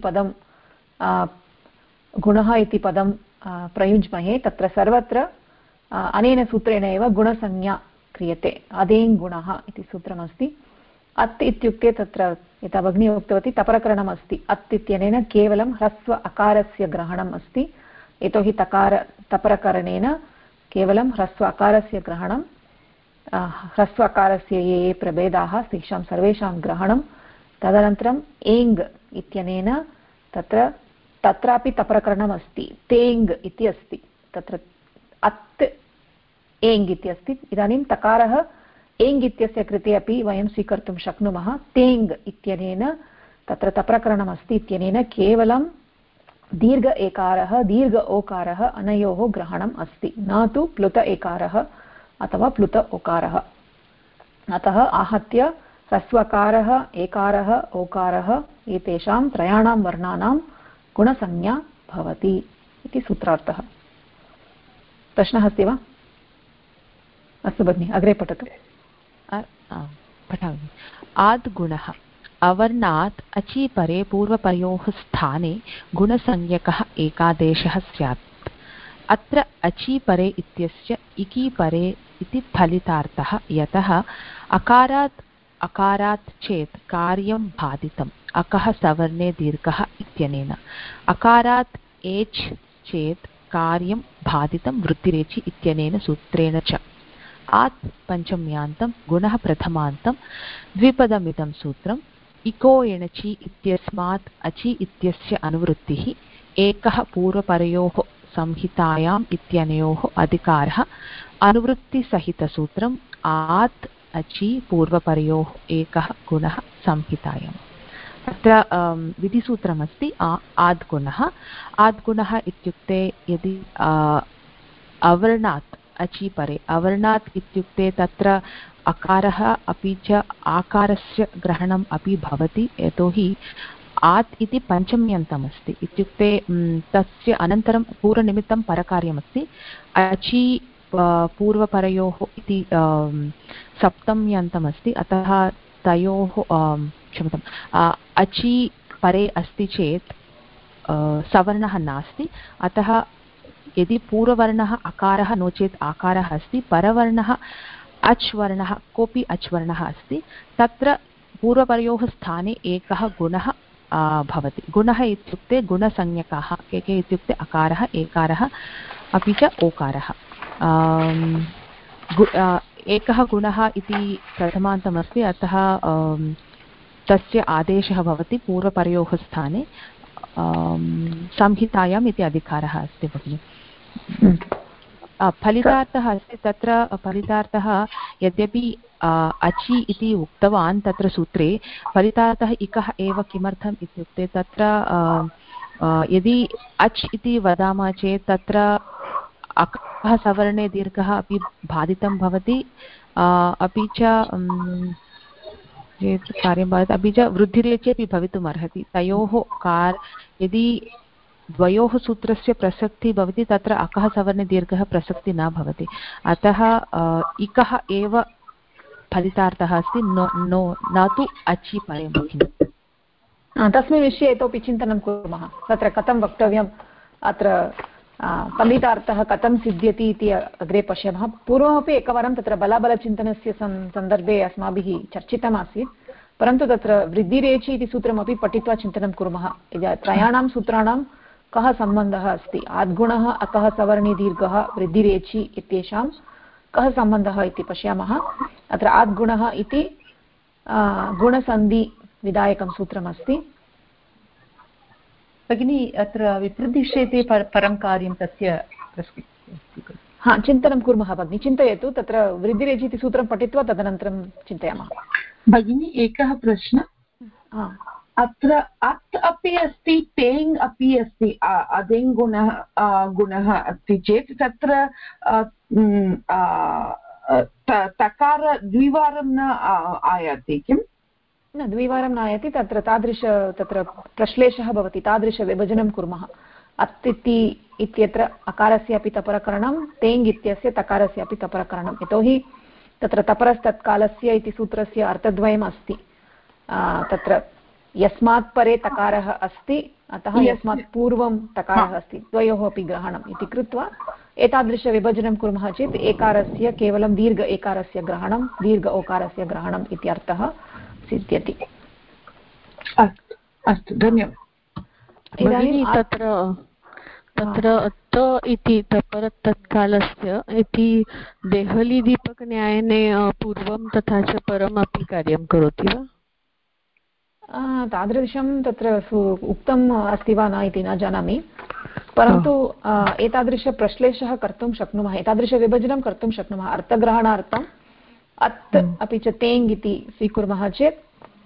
पदं प्रयुञ्ज्महे तत्र सर्वत्र अनेन सूत्रेण एव गुणसंज्ञा क्रियते। अदेङ् गुणः इति सूत्रमस्ति। अत् इत्युक्ते तत्र यथा भगिनी उक्तवती तपरकरणम् अस्ति। अत् इत्यनेन केवलं ह्रस्व अकारस्य ग्रहणम् अस्ति। यतोहि तपरकरणेन केवलं ह्रस्व अकारस्य ग्रहणं, ह्रस्व अकारस्य ये प्रभेदाः तेषां सर्वेषां ग्रहणं। तदनन्तरम् एङ् इत्यनेन तत्रापि तपरकरणम् अस्ति। तेङ् इति अस्ति, तत्र अत् एङ् इति अस्ति। इदानीं तकारः एङ् इत्यस्य कृते अपि वयं स्वीकर्तुं शक्नुमः। तेङ् इत्यनेन तत्र तपरकरणम् अस्ति इत्यनेन केवलं दीर्घ एकारः दीर्घ ओकारः अनयोः ग्रहणम् अस्ति, न तु प्लुत एकारः अथवा प्लुत ओकारः। अतः आहत्य ह्रस्वकारः एकारः ओकारः एतेषां त्रयाणां वर्णानां गुणसंज्ञा भवति इति सूत्रार्थः। प्रश्नः अस्ति वा? अस्तु भगिनि अग्रे पठतु। पठामि। आद् गुणः अवर्णात् अचि परे पूर्वपरयोः स्थाने गुणसंज्ञकः एकादेशः स्यात्। अत्र अचि परे इत्यस्य इकि परे इति फलितार्थः। यतः अकारात् चेत् कार्यं बाधितम्। अकः सवर्णे दीर्घः इत्यनेन। अकारात् एच् चेत् कार्यं बाधितं वृत्तिरेचि इत्यनेन सूत्रेण च। आत् पञ्चम्यान्तं गुणः प्रथमान्तं द्विपदमिदं सूत्रम् इको एणचि इत्यस्मात् अचि इत्यस्य अनुवृत्तिः एकः पूर्वपरयोः संहितायाम् इत्यनयोः अधिकारः अनुवृत्तिसहितसूत्रम् आत् अचि पूर्वपरयोः एकः गुणः संहितायाम्। अत्र विधिसूत्रमस्ति आद्गुणः। आद्गुणः इत्युक्ते यदि अवर्णात् अचि परे, अवर्णात् इत्युक्ते तत्र अकारः अपि च आकारस्य ग्रहणम् अपि भवति, यतोहि आत् इति पञ्चम्यन्तमस्ति इत्युक्ते तस्य अनन्तरं पूर्वनिमित्तं परकार्यमस्ति। अचि पूर्वपरयोः इति सप्तम्यन्तमस्ति, अतः तयोः क्षम्यताम् अचि परे अस्ति चेत् सवर्णः नास्ति, अतः यदि पूर्ववर्णः अकारः नो चेत् आकारः अस्ति, परवर्णः अच् वर्णः कोऽपि अच् वर्णः अस्ति, तत्र पूर्वपरयोः स्थाने एकः गुणः भवति। गुणः इत्युक्ते गुणसंज्ञकाः के के इत्युक्ते अकारः, एकारः अपि च ओकारः। एकः गुणः इति प्रथमान्तमस्ति, अतः तस्य आदेशः भवति पूर्वपरयोः स्थाने। संहितायाम् इति अधिकारः अस्ति भगिनि। फलितार्थः अस्ति, तत्र फलितार्थः यद्यपि अचि इति उक्तवान् तत्र सूत्रे, फलितार्थः इकः एव। किमर्थम् इत्युक्ते तत्र यदि अच् इति वदामः चेत् तत्र अकः सवर्णे दीर्घः अपि बाधितं भवति, अपि च कार्यं भवति, अपि च वृद्धिरेचि अपि भवितुम् अर्हति। तयोः यदि द्वयोः सूत्रस्य प्रसक्तिः भवति, तत्र अकः सवर्णे दीर्घः प्रसक्तिः न भवति, अतः इकः एव फलितार्थः अस्ति, न तु अचि परे भगिनि। तस्मिन् विषये इतोपि चिन्तनं कुर्मः, तत्र कथं वक्तव्यम्, अत्र फलितार्थः कथं सिद्ध्यति इति अग्रे पश्यामः। पूर्वमपि एकवारं तत्र बलाबलचिन्तनस्य सन्दर्भे अस्माभिः चर्चितमासीत्, परन्तु तत्र वृद्धिरेचि इति सूत्रमपि पठित्वा चिन्तनं कुर्मः। त्रयाणां सूत्राणां कः सम्बन्धः अस्ति, आद्गुणः अकः सवर्णे दीर्घः वृद्धिरेचि इत्येषां कः सम्बन्धः इति पश्यामः। अत्र आद्गुणः इति गुणसन्धिविधायकं सूत्रमस्ति भगिनी। अत्र विप्रदिश्यते परं कार्यं तस्य चिन्तनं कुर्मः भगिनि, चिन्तयतु। तत्र वृद्धिरेचि इति सूत्रं पठित्वा तदनन्तरं चिन्तयामः। भगिनी एकः प्रश्नः, अत्र अत् अपि अस्ति तेङ् अपि अस्ति, अदेङ् गुणः अस्ति चेत् तत्र तकार द्विवारं न आयाति किम्? न, द्विवारं नायति। तत्र प्रश्लेषः भवति, तादृशविभजनं कुर्मः। अत् इत्यत्र अकारस्य अपि तपरकरणं, तेङ् इत्यस्य तकारस्य अपि तपरकरणं, यतोहि तत्र तपरस्तत्कालस्य इति सूत्रस्य अर्थद्वयम् अस्ति। तत्र यस्मात् परे तकारः अस्ति, अतः यस्मात् पूर्वं तकारः अस्ति, द्वयोः अपि ग्रहणम् इति कृत्वा एतादृशविभजनं कुर्मः चेत् एकारस्य केवलं दीर्घ एकारस्य ग्रहणं, दीर्घ ओकारस्य ग्रहणम् इति अर्थः सिद्ध्यति। अस्तु, धन्यवादः। इदानीं तत्र त इति तत्कालस्य इति देहलीदीपकन्यायने पूर्वं तथा च परम् अपि कार्यं करोति वा? तादृशं तत्र उक्तम् अस्ति वा न इति न जानामि, परन्तु एतादृशप्रश्लेषः कर्तुं शक्नुमः, एतादृशविभजनं कर्तुं शक्नुमः। अर्थग्रहणार्थम् अत् अपि च तेङ् इति स्वीकुर्मः चेत्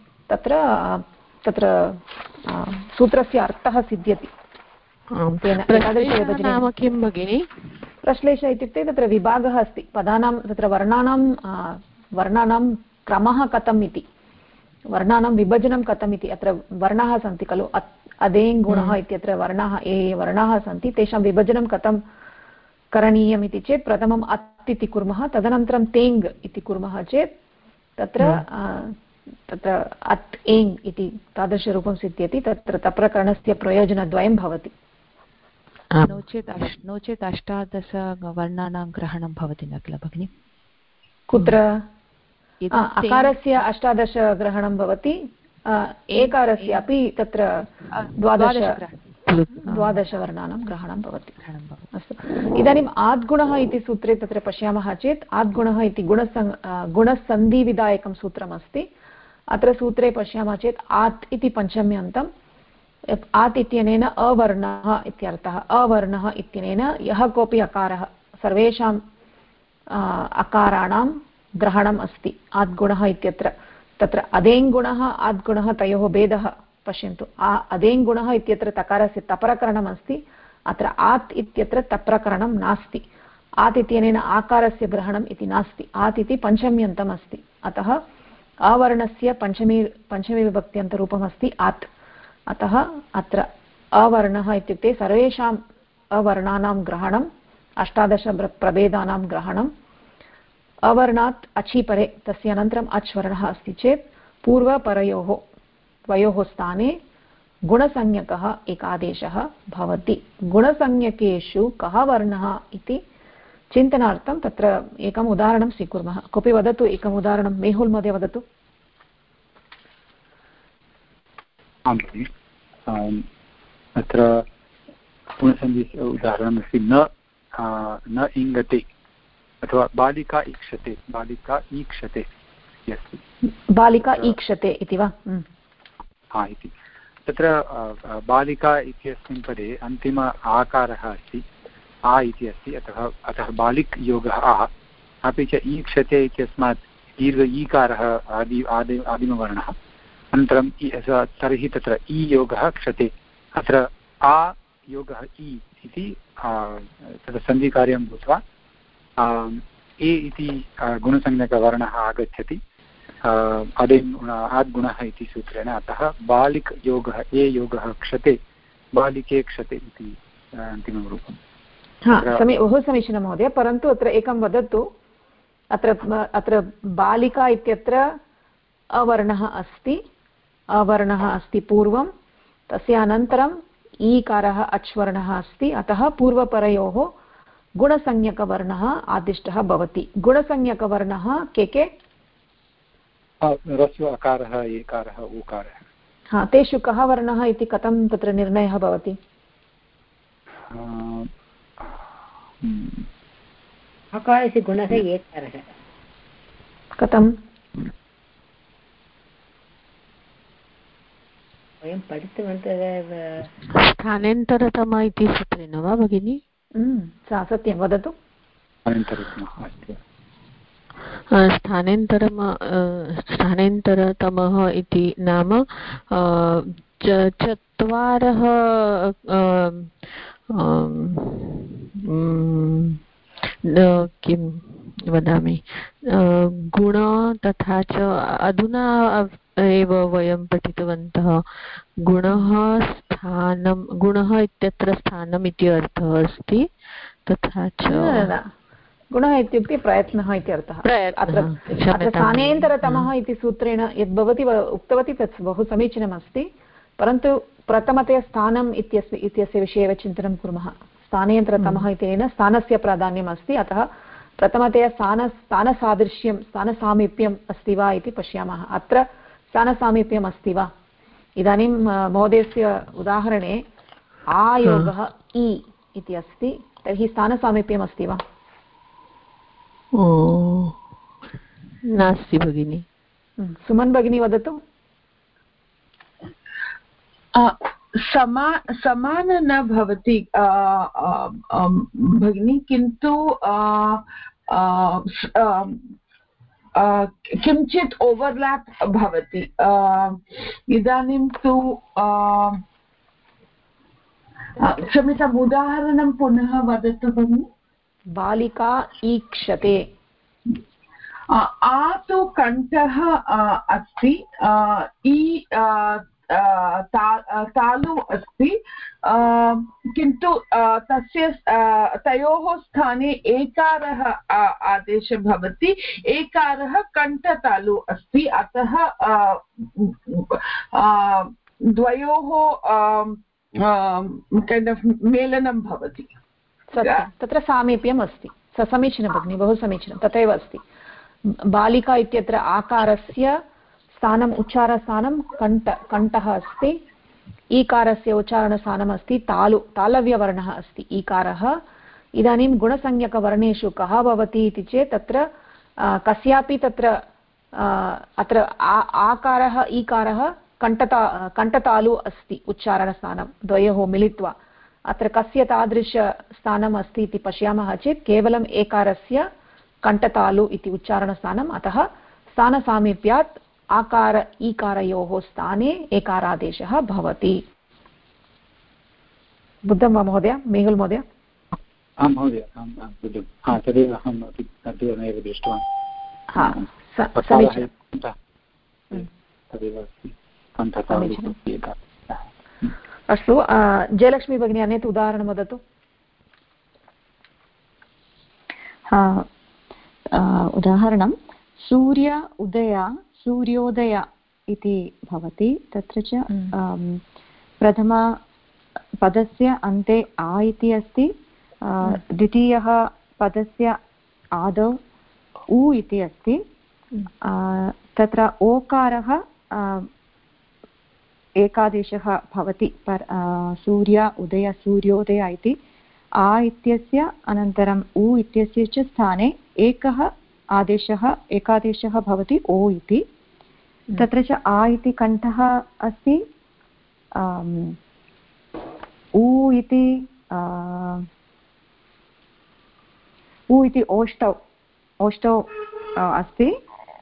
तत्र सूत्रस्य अर्थः सिद्ध्यति। नाम किं भगिनि? प्रश्लेषः इत्युक्ते तत्र विभागः अस्ति पदानां, तत्र वर्णानां क्रमः कथम् इति, वर्णानां विभजनं कथम् इति। अत्र वर्णाः सन्ति खलु, अदेङ् गुणः इत्यत्र वर्णाः, ये वर्णाः सन्ति तेषां विभजनं कथं करणीयम् इति चेत् प्रथमम् अत् इति कुर्मः, तदनन्तरं तेङ् इति कुर्मः चेत् तत्र अत् एङ् इति तादृशरूपं सिद्ध्यति। तत्र तप्रकरणस्य प्रयोजनद्वयं भवति। नो चेत् 18 वर्णानां ग्रहणं भवति न किल भगिनि? कुत्र? अकारस्य 18 ग्रहणं भवति, एकारस्य अपि तत्र 12 द्वादशवर्णानां ग्रहणं भवति। अस्तु, इदानीम् आद्गुणः इति सूत्रे तत्र पश्यामः चेत् आद्गुणः इति गुणसन्धिविधायकं सूत्रमस्ति। अत्र सूत्रे पश्यामः चेत् आत् इति पञ्चम्यन्तम्, आत् इत्यनेन अवर्णः इत्यर्थः। अवर्णः इत्यनेन यः कोऽपि अकारः, सर्वेषां अकाराणां ग्रहणम् अस्ति आद्गुणः इत्यत्र। तत्र अदेङ्गुणः आद्गुणः तयोः भेदः पश्यन्तु। अदेङ्गुणः इत्यत्र तकारस्य तप्रकरणम् अस्ति, अत्र आत् इत्यत्र तप्रकरणं नास्ति। आत् इत्यनेन आकारस्य ग्रहणम् इति नास्ति, आत् इति पञ्चम्यन्तम् अस्ति, अतः अवर्णस्य पञ्चमी विभक्त्यन्तरूपमस्ति आत्। अतः अत्र अवर्णः इत्युक्ते सर्वेषाम् अवर्णानां ग्रहणम्, 18 प्रभेदानां ग्रहणम्। अवर्णात् अचि परे, तस्य अनन्तरम् अच् वर्णः अस्ति चेत् पूर्वपरयोः द्वयोः स्थाने गुणसंज्ञकः एकादेशः भवति। गुणसंज्ञकेषु कः वर्णः इति चिन्तनार्थं तत्र एकम् उदाहरणं स्वीकुर्मः। कोऽपि वदतु, एकम् उदाहरणं मेहुल् महोदय वदतु। आं भगिनि, अत्र गुणसन्धि उदाहरणमस्ति न इङ्गते अथवा बालिका ईक्षते, बालिका ईक्षते अस्ति। बालिका ईक्षते इति वा? हा इति। तत्र बालिका इत्यस्मिन् पदे अन्तिम आकारः अस्ति, आ इति अस्ति, अतः बालिक् योगः आ। अपि च ईक्षते इत्यस्मात् दीर्घ ईकारः आदिमवर्णः, अनन्तरं तर्हि तत्र ई योगः क्षते। अत्र आ योगः ई इति तत्र सन्धिकार्यं भूत्वा ए इति गुणसंज्ञकवर्णः आगच्छति आद्गुणः इति सूत्रेण। अतः बालिक् योगः ए योगः क्षते, बालिके क्षते इति अन्तिमं रूपम्। बहु समीचीनं महोदय, परन्तु अत्र एकं वदतु। अत्र बालिका इत्यत्र अवर्णः अस्ति पूर्वं, तस्य अनन्तरम् ईकारः अच्वर्णः अस्ति, अतः पूर्वपरयोः गुणसंज्ञकवर्णः आदिष्टः भवति। गुणसंज्ञकवर्णः के? ह्रस्व अकारः, एकारः, ओकारः। तेषु कः वर्णः इति कथं तत्र निर्णयः भवति? अकारस्य गुणः एकारः। कथं? वयं पठितवन्तः। स्थानेन्तरतम इति सूत्रेण वा भगिनि? सत्यं वदतु। स्थानेन्तरतमः इति नाम चत्वारः किं वदामि गुण, तथा च अधुना एव वयं पठितवन्तः गुणः इत्यत्र स्थानम् इति अर्थः अस्ति, तथा च गुणः इत्युक्ते प्रयत्नः इति अर्थः। अत्र स्थानेन्तरतमः इति सूत्रेण यद् भवती उक्तवती तत् बहु समीचीनमस्ति, परन्तु प्रथमतया स्थानम् इत्यस्य विषये एव चिन्तनं कुर्मः। स्थानेन्तरतमः इत्यनेन स्थानस्य प्राधान्यम् अस्ति, अतः प्रथमतया स्थानसादृश्यं, स्थानसामीप्यम् अस्ति वा इति पश्यामः। अत्र स्थानसामीप्यम् अस्ति वा? इदानीं महोदयस्य उदाहरणे आयोगः इ इति अस्ति, तर्हि स्थानसामीप्यम् अस्ति वा? नास्ति भगिनि। सुमन् भगिनी वदतु। समान न भवति भगिनि, किन्तु किञ्चित् ओवर्लाप् भवति। इदानीं तु क्षम्यताम्, उदाहरणं पुनः वदतु भगिनि। बालिका ईक्षते। आ तु कण्ठः अस्ति, इ तालु अस्ति, किन्तु तस्य तयोः स्थाने एकारः आदेशः भवति। एकारः कण्ठतालु अस्ति, अतः द्वयोः कैण्ड् आफ् मेलनं भवति। तत्र सामीप्यम् अस्ति। समीचीनं भगिनि, बहु समीचीनं, तथैव अस्ति। बालिका इत्यत्र आकारस्य स्थानम्, उच्चारस्थानं कण्ठः अस्ति, ईकारस्य उच्चारणस्थानमस्ति तालव्यवर्णः अस्ति ईकारः। इदानीं गुणसंज्ञकवर्णेषु कः भवति इति चेत् तत्र कस्यापि तत्र अत्र आकारः ईकारः कण्ठतालु अस्ति उच्चारणस्थानं द्वयोः मिलित्वा। अत्र कस्य तादृशस्थानम् अस्ति इति पश्यामः चेत् केवलम् एकारस्य कण्ठतालु इति उच्चारणस्थानम्। अतः स्थानसामीप्यात् आकार ईकारयोः स्थाने एकारादेशः भवति। बुद्धं वा महोदय? मेहुल् महोदय? आं महोदय, बुद्धं। तदेव अहम् अपि तदेव दृष्टवान्। तदेव अस्ति कण्ठतालु। अस्तु, जयलक्ष्मी भगिनी अन्यत् उदाहरणं वदतु। उदाहरणं सूर्योदय इति भवति। तत्र च प्रथमपदस्य अन्ते आ इति अस्ति, द्वितीयः पदस्य आदौ उ इति अस्ति। तत्र ओकारः एकादेशः भवति। सूर्योदय इति आ इत्यस्य अनन्तरम् उ इत्यस्य च स्थाने एकादेशः भवति ओ इति। तत्र च आ इति कण्ठः अस्ति, उ इति ओष्ठौ अस्ति।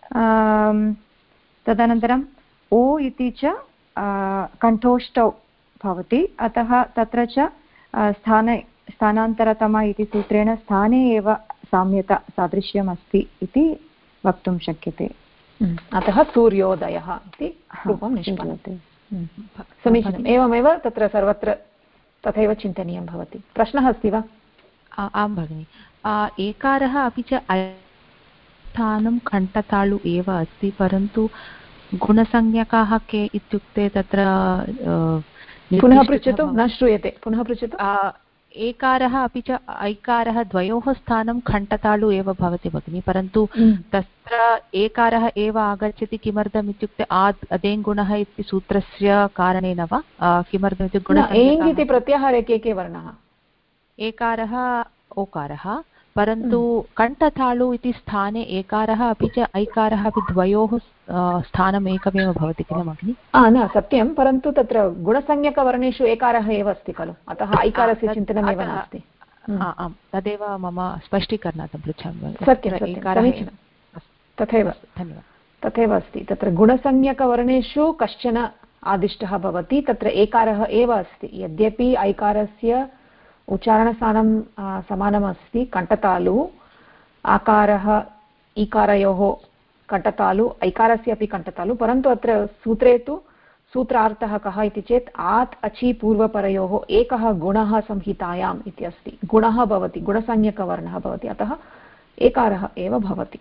तदनन्तरम् ओ इति च कण्ठोष्ठौ भवति। अतः तत्र च स्थानान्तरतम इति सूत्रेण स्थाने एव साम्यता सादृश्यम् अस्ति इति वक्तुं शक्यते। अतः सूर्योदयः इति रूपं निष्पन्नते। समीचीनम्। एवमेव तत्र सर्वत्र तथैव चिन्तनीयं भवति। प्रश्नः अस्ति वा? आं भगिनि। एकारः अपि च स्थानं कण्ठतालु एव अस्ति, परन्तु गुणसंज्ञकाः के इत्युक्ते तत्र पुनः पृच्छतु, न श्रूयते, पुनः पृच्छतु। एकारः अपि च ऐकारः द्वयोः स्थानं कण्ठतालु एव भवति भगिनि, परन्तु तत्र एकारः एव आगच्छति। किमर्थम् इत्युक्ते अदेङ्गुणः इति सूत्रस्य कारणेन वा? किमर्थम् इत्युक्ते एङ् इति प्रत्याहारे के वर्णाः? एकारः ओकारः, परन्तु कण्ठतालु इति स्थाने एकारः अपि च ऐकारः अपि द्वयोः स्थानम् एकमेव भवति किल भगिनि? न सत्यं, परन्तु तत्र गुणसंज्ञकवर्णेषु एकारः एव अस्ति खलु, अतः ऐकारस्य चिन्तनमेव नास्ति। आम्, तदेव मम स्पष्टीकरणार्थं पृच्छामि। सत्यं, तथैव तथैव अस्ति। तत्र गुणसंज्ञकवर्णेषु कश्चन आदिष्टः भवति, तत्र एकारः एव अस्ति। यद्यपि ऐकारस्य उच्चारणस्थानं समानमस्ति, कण्ठतालु, आकारः ईकारयोः कण्ठतालु, ऐकारस्य अपि कण्ठतालु, परन्तु अत्र सूत्रे तु सूत्रार्थः कः इति चेत् आत् अचि पूर्वपरयोः एकः गुणः संहितायाम् इति अस्ति। गुणः भवति, गुणसंज्ञकवर्णः भवति, अतः एकारः एव भवति।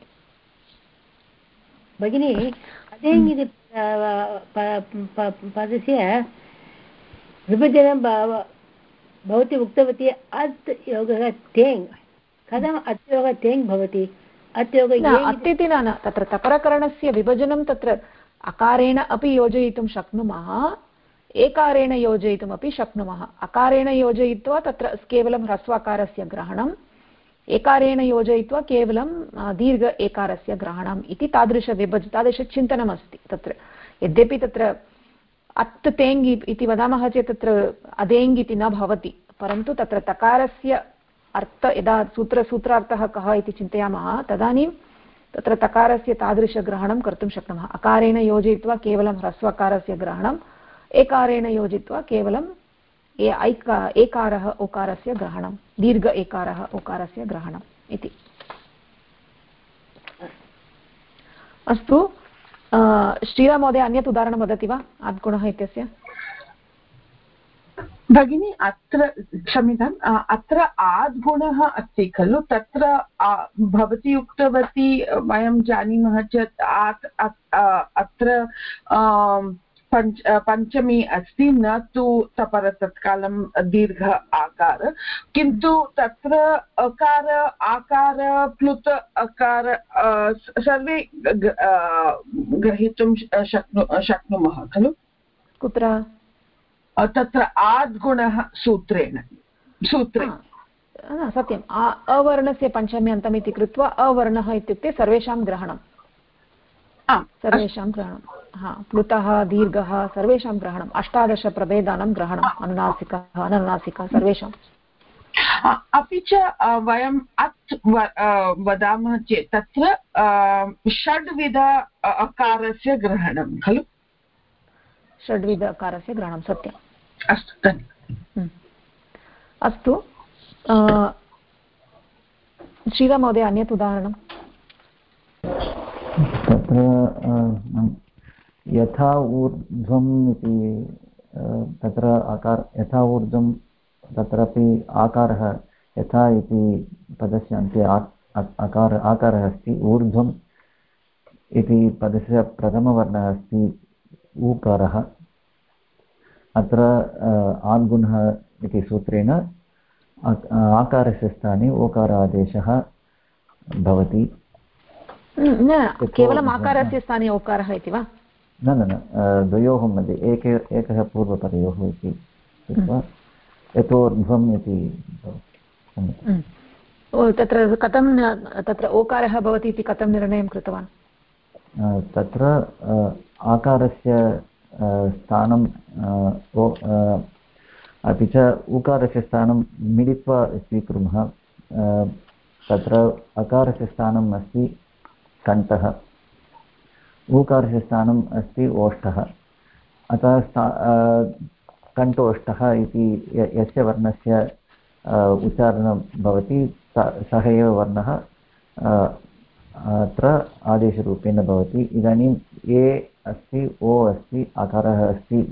भगिनी, अदेङ् इति पदस्य विभजनं भवती उक्तवती अत् योगः तेङ्। कथम् अत् योगः तेङ् भवति? अत् इति न, तत्र तपरकरणस्य विभजनं तत्र अकारेण अपि योजयितुं शक्नुमः, एकारेण योजयितुमपि शक्नुमः। अकारेण योजयित्वा तत्र केवलं ह्रस्वाकारस्य ग्रहणम्, एकारेण योजयित्वा केवलं दीर्घ एकारस्य ग्रहणम् इति तादृशचिन्तनमस्ति तत्र। यद्यपि तत्र अत् तेङ् इति वदामः चेत् तत्र अदेङ् इति न भवति, परन्तु तत्र तकारस्य यदा सूत्रार्थः कः इति चिन्तयामः तदानीं तत्र तकारस्य तादृशग्रहणं कर्तुं शक्नुमः। अकारेण योजयित्वा केवलं ह्रस्वकारस्य ग्रहणम्, एकारेण योजयित्वा केवलं एकारः ओकारस्य ग्रहणं, दीर्घ एकारः ओकारस्य ग्रहणम् इति। अस्तु, श्रीराम महोदय अन्यत् उदाहरणं वदति वा आद्गुणः इत्यस्य? भगिनी, अत्र क्षम्यताम्, अत्र आद्गुणः अस्ति खलु, तत्र भवती उक्तवती वयं जानीमः चेत् अत्र पञ्चमी अस्ति, न तु तपरतत्कालं दीर्घ आकार, किन्तु तत्र अकार आकार प्लुत अकार सर्वे ग्रहीतुं शक्नुमः खलु? कुत्र? तत्र आद्गुणः सूत्रे सत्यम् अवर्णस्य पञ्चमी अन्तम् इति कृत्वा अवर्णः इत्युक्ते सर्वेषां ग्रहणं प्लुतः दीर्घः सर्वेषां ग्रहणम् 18 प्रभेदानां ग्रहणम् अनुनासिकः अननुनासिकः सर्वेषाम् अपि च वयम् अत् वदामः चेत् तत्र षड्विध अकारस्य ग्रहणं खलु षड्विध अकारस्य ग्रहणं सत्यम् अस्तु धन्यवादः अस्तु श्रीराम महोदय अन्यत् उदाहरणं तत्र यथा ऊर्ध्वम् इति तत्र यथा ऊर्ध्वं तत्रापि आकारः यथा इति पदस्य अन्ते आकारः अस्ति ऊर्ध्वम् इति पदस्य प्रथमवर्णः अस्ति ऊकारः अत्र आद्गुणः इति सूत्रेण आकारस्य स्थाने ओकारादेशः भवति न केवलम् आकारस्य स्थाने ओकारः इति वा न द्वयोः मध्ये एकः पूर्वपदयोः इति कृत्वा यतोर्ध्वम् इति तत्र कथं तत्र ओकारः भवति इति कथं निर्णयं कृतवान् तत्र आकारस्य स्थानं अपि च उकारस्य स्थानं मिलित्वा स्वीकुर्मः तत्र अकारस्य स्थानम् अस्ति कण्ठः ऊकारस्य स्थानम् अस्ति ओष्ठः अतः कण्ठोष्ठः इति यस्य वर्णस्य उच्चारणं भवति सः एव वर्णः अत्र आदेशरूपेण भवति इदानीं ए अस्ति ओ अस्ति आकारः अस्ति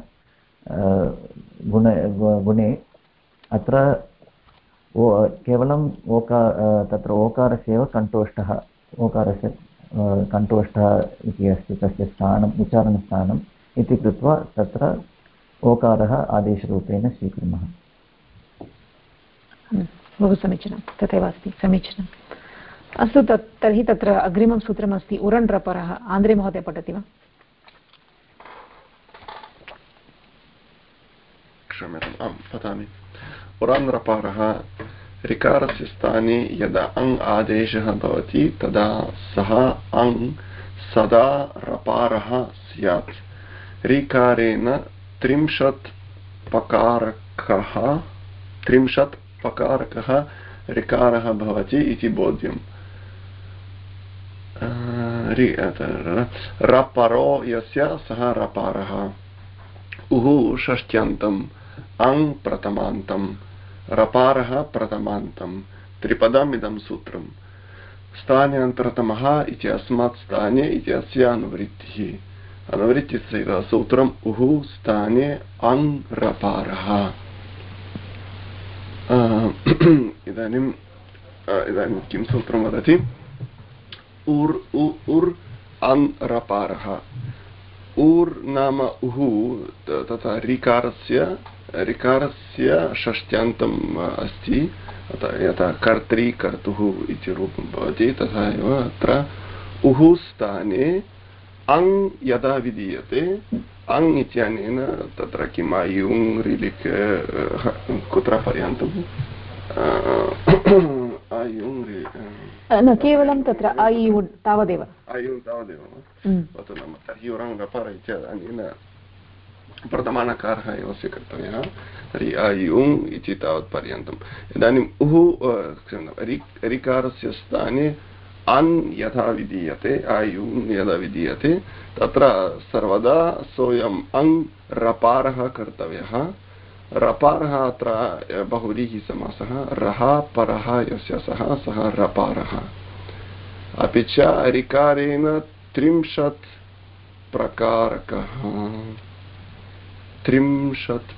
गुणे अत्र केवलं तत्र ओकारस्य एव कण्ठोष्ठः ओकारस्य कण्ठोष्ठः इति अस्ति तस्य स्थानम् उच्चारणस्थानम् इति कृत्वा तत्र ओकारः आदेशरूपेण स्वीकुर्मः बहु समीचीनं तथैव अस्ति समीचीनम् अस्तु तर्हि तत्र अग्रिमं सूत्रमस्ति उरण् रपरः आन्द्रे महोदय पठति वा क्षम्यताम् आं पठामि उरण् रपरः ऋकारस्य स्थाने यदा अङ् आदेशः भवति तदा सः अङ् सदा रपारः स्यात् ऋकारेण 30 पकारकः ऋकारः भवति इति बोध्यम् रपरो यस्य सः रपारः उः षष्ट्यन्तम् अङ् प्रथमान्तम् रपारः प्रथमान्तम् त्रिपदम् इदं सूत्रम् स्थान्यन्तरतमः इति अस्मात् स्थाने इति अस्य अनुवृत्तिः अनुवृत्तिस्य सूत्रम् उः स्थाने अङ् रपारः इदानीं किं सूत्रं वदति उर् अङ् रपारः उर् नाम उः तथा ऋकारस्य षष्ट्यन्तम् अस्ति यथा कर्त्री कर्तुः इति रूपं भवति तथा एव अत्र उः स्थाने अङ् यदा विधीयते अङ् इत्यनेन तत्र किम् आयुङ् रिलिक् कुत्र पर्यन्तम् आयुङ् न केवलं तत्र आयु तावदेव भवतु नाम तर्हि उरङ् रपर इत्यनेन प्रथमानकारः एव स्वीकर्तव्यः तर्हि आयुङ् इति तावत् पर्यन्तम् इदानीम् उः ऋकारस्य स्थाने अन् यथा विधीयते आयुङ् यदा विधीयते तत्र सर्वदा सोऽयम् अङ् रपारः कर्तव्यः रपारः अत्र बहुव्रीहि समासः रः परः यस्य सः रपारः अपि च ऋकारेण 30 प्रकारकः 30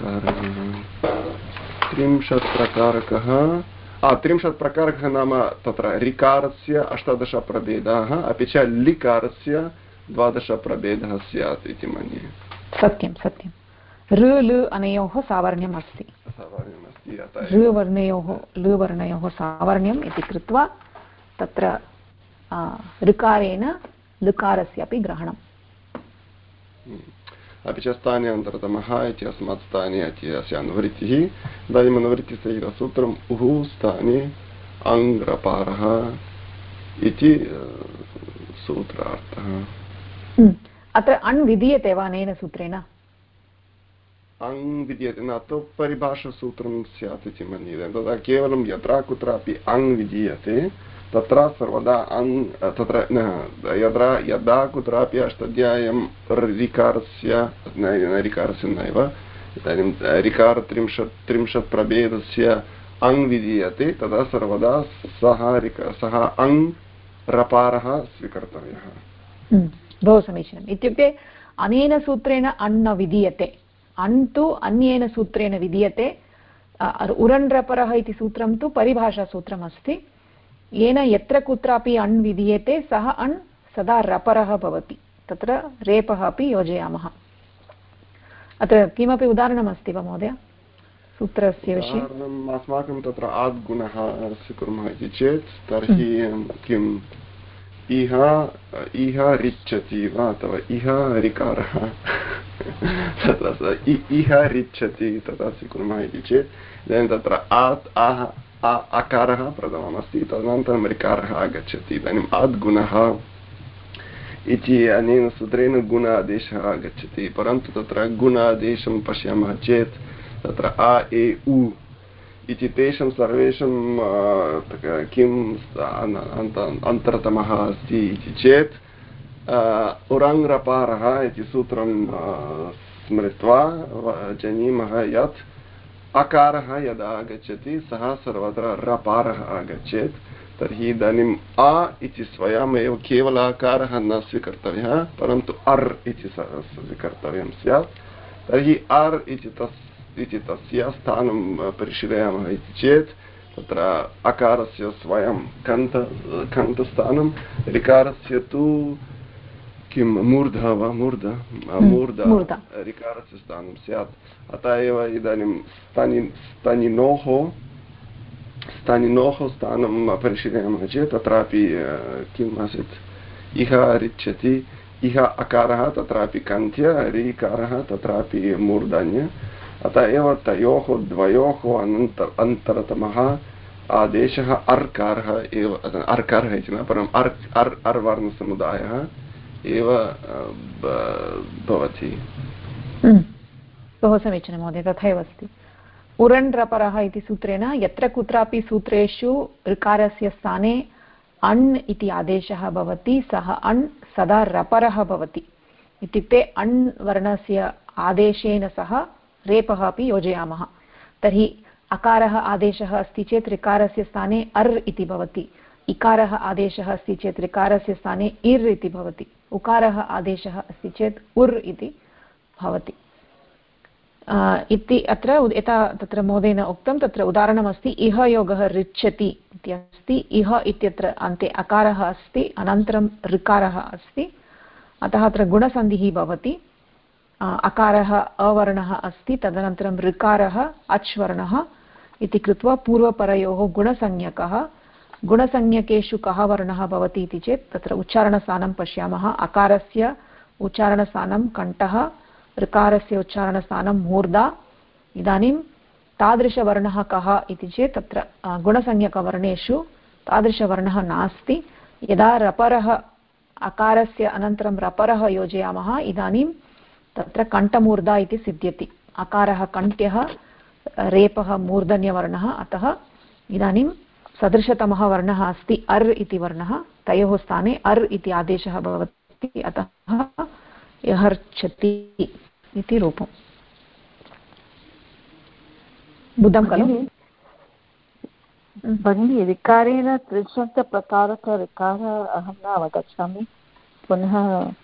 प्रकारकः नाम तत्र ऋकारस्य 18 प्रभेदाः अपि च लिकारस्य 12 प्रभेदः स्यात् इति मन्ये सत्यं सत्यं ऋ लृ अनयोः सावर्ण्यम् अस्ति ऋ वर्णयोः सावर्ण्यम् इति कृत्वा तत्र ऋकारेण लृकारस्य अपि ग्रहणम् अपि च स्थाने अन्तरतमः इति अस्मात् स्थाने इति अस्य अनुवृत्तिः इदानीम् अनुवृत्तिसहितसूत्रम् उः स्थाने अङ्ग्रपारः इति सूत्रार्थः। अत्र अण् विधीयते वा अनेन सूत्रेण? अङ् विधीयते न तु परिभाषासूत्रं स्यात् इति मन्ये। तदा केवलं यत्र कुत्रापि अङ् विधीयते तत्र सर्वदा अङ् तत्र यदा कुत्रापि अष्टाध्याय्यां ऋकारस्य नैव इदानीं ऋकार 30 प्रभेदस्य अङ् विधीयते तदा सर्वदा सः अङ् रपारः स्वीकर्तव्यः। बहु समीचीनम्। इत्युक्ते अनेन सूत्रेण अण् न विधीयते, अण् तु अन्येन सूत्रेण विधीयते। उरण् रपरः इति सूत्रं तु परिभाषासूत्रम् अस्ति, येन यत्र कुत्रापि अण् विधीयते सः अण् सदा रपरः भवति, तत्र रेपः अपि योजयामः। अत्र किमपि उदाहरणमस्ति वा महोदय सूत्रस्य विषये? अस्माकं तत्र आद्गुणः स्वीकुर्मः इति चेत् तर्हि किम् इह रिच्छति वा अथवा इह ऋकारः तत्र इह रिच्छति तथा स्वीकुर्मः इति चेत् इदानीं तत्र अकारः प्रथममस्ति, तदनन्तरं ऋकारः आगच्छति। इदानीम् आद्गुणः इति अनेन सूत्रेण गुण आदेशः आगच्छति, परन्तु तत्र गुण आदेशं पश्यामः चेत् तत्र अ ए उ इति तेषां सर्वेषां किम् अन्तरतमः अस्ति इति चेत् उरङ्रपारः इति सूत्रं स्मृत्वा जानीमः यत् अकारः यदा आगच्छति सः सर्वत्र रपारः आगच्छेत्। तर्हि इदानीम् अ इति स्वयमेव केवल अकारः न स्वीकर्तव्यः, परन्तु अर् इति स्वीकर्तव्यं स्यात्। तर्हि अर् इति तस्य स्थानं परिशीलयामः इति चेत् तत्र अकारस्य स्वयं कण्ठस्थानं, ऋकारस्य तु किं मूर्धा वा मूर्धा ऋकारस्य स्थानं स्यात्। अतः एव इदानीं स्तनिनोः स्थानं परिशीलयामः चेत् तत्रापि किम् आसीत्, इह रिच्छति, इह अकारः तत्रापि कन्त्य, ऋकारः तत्रापि मूर्धन्य। अतः एव तयोः द्वयोः अन्तरतमः आदेशः अर्कारः एव, अर्कारः इति न परम् अर् वर्णसमुदायः एव भवति। बहु समीचीनं महोदय, तथैव अस्ति। उरण् रपरः इति सूत्रेण यत्र कुत्रापि सूत्रेषु ऋकारस्य स्थाने अण् इति आदेशः भवति सः अण् सदा रपरः भवति। इत्युक्ते अण् वर्णस्य आदेशेन सह रेपः अपि योजयामः। तर्हि अकारः आदेशः अस्ति चेत् ऋकारस्य स्थाने अर् इति भवति, इकारः आदेशः अस्ति चेत् ऋकारस्य स्थाने इर् इति भवति, उकारः आदेशः अस्ति चेत् उर् इति भवति इति। अत्र यथा तत्र महोदयेन उक्तं तत्र उदाहरणमस्ति, इह योगः रिच्छति इति अस्ति। इह इत्यत्र अन्ते अकारः अस्ति, अनन्तरं ऋकारः अस्ति, अतः अत्र गुणसन्धिः भवति। अकारः अवर्णः अस्ति, तदनन्तरं ऋकारः अच् वर्णः इति कृत्वा पूर्वपरयोः गुणसंज्ञकः। गुणसंज्ञकेषु कः वर्णः भवति इति चेत् तत्र उच्चारणस्थानं पश्यामः। अकारस्य उच्चारणस्थानं कण्ठः, ऋकारस्य उच्चारणस्थानं मूर्धा। इदानीं तादृशवर्णः कः इति चेत् तत्र गुणसंज्ञकवर्णेषु तादृशवर्णः नास्ति। यदा रपरः अकारस्य अनन्तरं रपरः योजयामः इदानीं तत्र कण्ठमूर्धा इति सिद्ध्यति। अकारः कण्ठ्यः, रेपः मूर्धन्यवर्णः, अतः इदानीं सदृशतमः वर्णः अस्ति अर् इति वर्णः, तयोः स्थाने अर् इति आदेशः भवति, अतः यहर्च्छति इति रूपम्। बुद्धं खलु भगिनी? ऋकारेण त्रिशब्दप्रकारकः ऋकारः अहं न अवगच्छामि। पुनः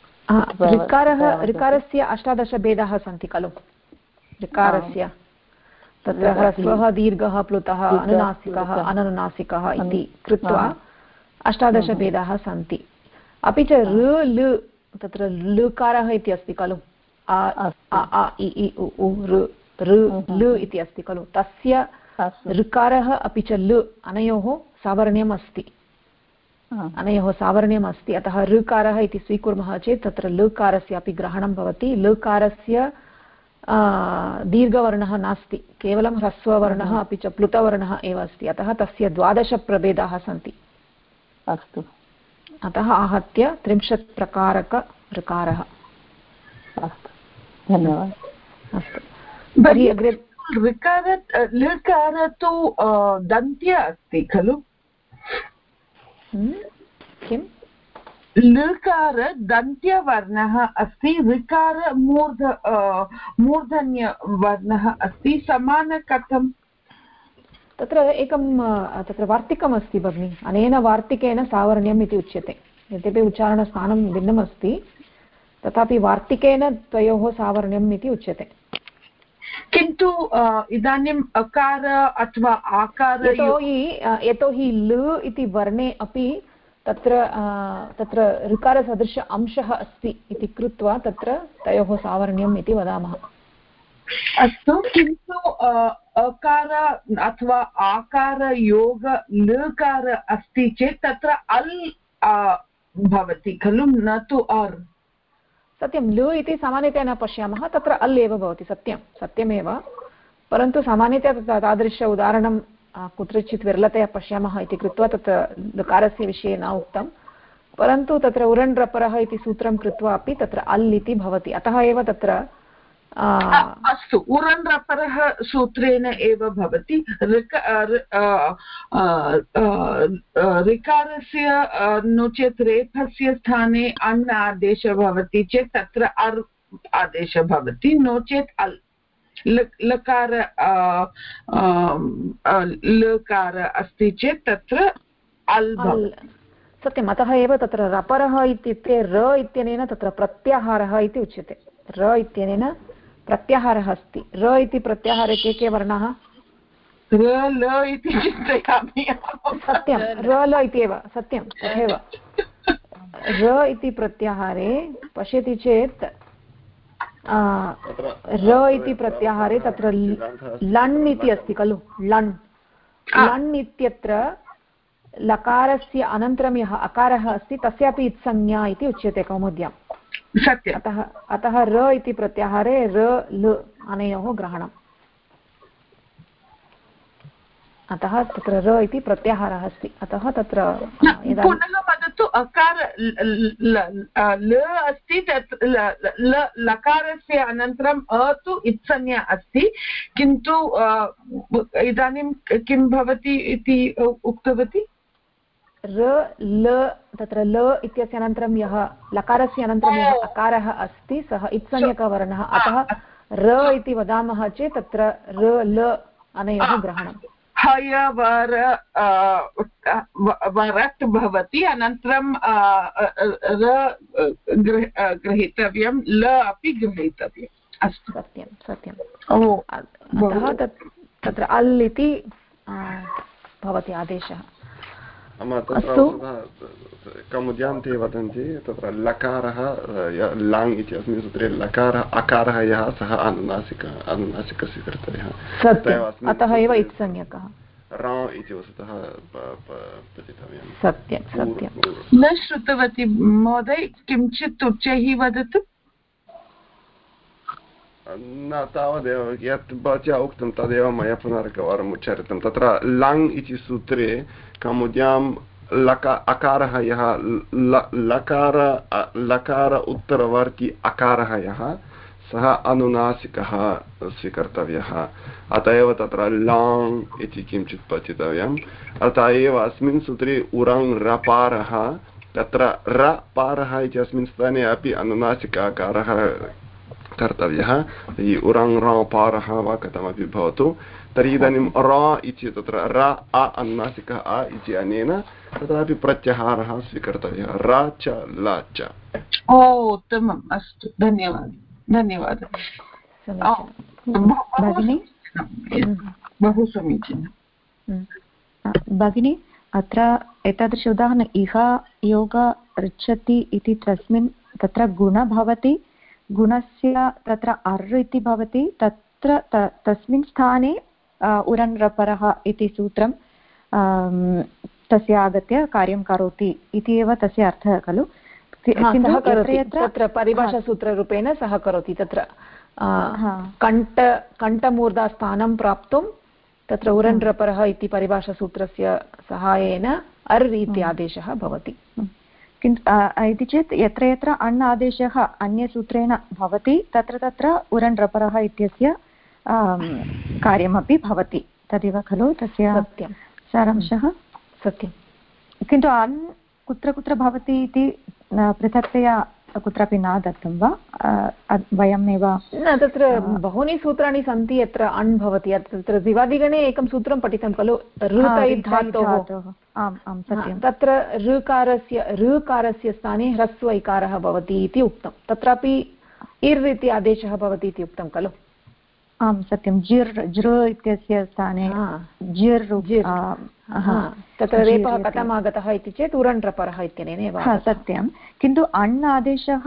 ऋकारस्य 18 भेदाः सन्ति खलु ऋकारस्य। तत्र ह्रस्वः, दीर्घः, प्लुतः, अनुनासिकः, अननुनासिकः इति कृत्वा 18 भेदाः सन्ति। अपि च ऋ तत्र लकारः इति अस्ति खलु, आ इ ई उ ऊ ऋ इति अस्ति खलु, तस्य ऋकारः अपि च ल अनयोः सावर्ण्यम् अस्ति। अनयोः सावर्ण्यम् अस्ति, अतः ऋकारः इति स्वीकुर्मः चेत् तत्र लकारस्य अपि ग्रहणं भवति। लकारस्य दीर्घवर्णः नास्ति, केवलं ह्रस्ववर्णः अपि च प्लुतवर्णः एव अस्ति, अतः तस्य 12 प्रभेदाः सन्ति। अस्तु, अतः आहत्य 30 प्रकारक ऋकारः। अस्तु, धन्यवादः। अस्तु, तर्हि अग्रे लकार तु दन्त्य अस्ति खलु? किं? लकार दन्त्यवर्णः अस्ति, ऋकार मूर्धन्यवर्णः अस्ति, समान कथं? तत्र एकं तत्र वार्तिकम् अस्ति भगिनि, अनेन वार्तिकेन सावर्ण्यम् इति उच्यते। यद्यपि उच्चारणस्थानं भिन्नमस्ति तथापि वार्तिकेन तयोः सावर्ण्यम् इति उच्यते। किन्तु इदानीम् अकार अथवा आकार, यतोहि लृ इति वर्णे अपि तत्र ऋकारसदृश अंशः अस्ति इति कृत्वा तत्र तयोः सावर्ण्यम् इति वदामः। अस्तु, किन्तु अकार अथवा आकारयोग लकार अस्ति चेत् तत्र अल् भवति खलु, न तु अर्। सत्यं, लृ इति सामान्यतया न पश्यामः, तत्र अल् एव भवति, सत्यमेव, परन्तु सामान्यतया तादृश उदाहरणं कुत्रचित् विरलतया पश्यामः इति कृत्वा तत्र लकारस्य विषये न उक्तं, परन्तु तत्र उरण् रपरः इति सूत्रं कृत्वा अपि तत्र अल् इति भवति, अतः एव तत्र अस्तु, उरण् रपरः सूत्रेण एव भवति। ऋकारस्य नो चेत् रेफस्य स्थाने अण् आदेशः भवति चेत् तत्र अर् आदेशः भवति, नो चेत् अल्। लकार लकार अस्ति चेत् तत्र अल् भवति। सत्यम्, अतः एव तत्र रपरः इत्युक्ते र इत्यनेन तत्र प्रत्याहारः इति उच्यते। र इत्यनेन प्रत्याहारः अस्ति। र इति प्रत्याहारे के वर्णाः? र ल इति चिन्तयामि। सत्यं, र ल इत्येव, सत्यं तथैव। र इति प्रत्याहारे पश्यति चेत् र इति प्रत्याहारे तत्र लण् इति अस्ति खलु, लण् इत्यत्र लकारस्य अनन्तरं यः अकारः अस्ति तस्यापि इत्संज्ञा इति उच्यते कौमुद्याम्। सत्यम्। अतः र इति प्रत्याहारे र ल अनयोः ग्रहणम्, अतः तत्र र इति प्रत्याहारः अस्ति, अतः तत्र पुनः वदतु, अकार ल अस्ति, लकारस्य अनन्तरम् अ तु इत्संज्ञा अस्ति, किन्तु इदानीं किं भवति इति उक्तवती? र ल, तत्र ल इत्यस्य अनन्तरं यः लकारस्य अनन्तरं यः अकारः अस्ति सः इत्संज्ञकवर्णः, अतः र इति वदामः चेत् तत्र र ल अनयोः ग्रहणम्। हय वर वरट् भवति, अनन्तरं र गृहीतव्यं, ल अपि गृहीतव्यम्। अस्तु, सत्यं। अतः तत्र अल् इति भवति आदेशः। कौमुद्यान्ते वदन्ति तत्र लकारः लाङ् इति अस्मिन् सूत्रे लकारः अकारः यः सः अनुनासिकः स्वीकर्तव्यः, अतः एव इत्संज्ञकः रा इति वस्तुतः पठितव्यं। सत्यं। न श्रुतवती महोदय, किञ्चित् उच्चैः वदतु। न तावदेव, यत् भवत्या उक्तं तदेव मया पुनरेकवारम् उच्चारितं। तत्र लङ् इति सूत्रे कौमुद्यां अकारः यः लकार उत्तरवर्ती अकारः यः सः अनुनासिकः स्वीकर्तव्यः, अतः एव तत्र लाङ् इति किञ्चित् पठितव्यम्। अतः एव अस्मिन् सूत्रे उरङ् रपारः, तत्र रपारः इति अस्मिन् स्थाने अपि अनुनासिक आकारः कर्तव्यः, उरङ् रपारः वा कथमपि भवतु। तर्हि इदानीं र इति तत्र र अ अनुनासिकः अ इति अनेन तत्रापि प्रत्याहारः स्वीकर्तव्यः, र च ल च। उत्तमम्, अस्तु, धन्यवादः। बहु समीचीनं भगिनी। अत्र एतादृश उदाहरणम्, इह योग ऋच्छति इति तत्र गुण भवति, गुणस्य तत्र अर् इति भवति, तत्र तस्मिन् स्थाने उरन् रपरः इति सूत्रं तस्य आगत्य कार्यं करोति इति एव तस्य अर्थः खलु? तत्र परिभाषासूत्ररूपेण सः करोति। तत्र कण्ठमूर्धास्थानं प्राप्तुं तत्र उरण्ड्रपरः इति परिभाषासूत्रस्य सहायेन अर् इति आदेशः भवति। किन्तु इति चेत् यत्र यत्र अण् आदेशः अन्यसूत्रेण भवति तत्र तत्र उरण्ड्रपरः इत्यस्य कार्यमपि भवति, तदेव खलु तस्य सारांशः? सत्यं। किन्तु अण् कुत्र कुत्र भवति इति पृथक्तया कुत्रापि न दत्तं वा? वयमेव न, तत्र बहूनि सूत्राणि सन्ति यत्र अण् भवति। तत्र दिवादिगणे एकं सूत्रं पठितं खलु, ऋधातोः। आम् आं सत्यं। तत्र ऋकारस्य स्थाने ह्रस्व इकारः भवति इति उक्तं। तत्रापि इर् इति आदेशः भवति इति उक्तं खलु? आं सत्यं। जृ इत्यस्य स्थाने जिर्। तत्र रेपः कथम् आगतः इति चेत् उरण्ड्रपरः इत्यनेन एव। सत्यं। किन्तु अण् आदेशः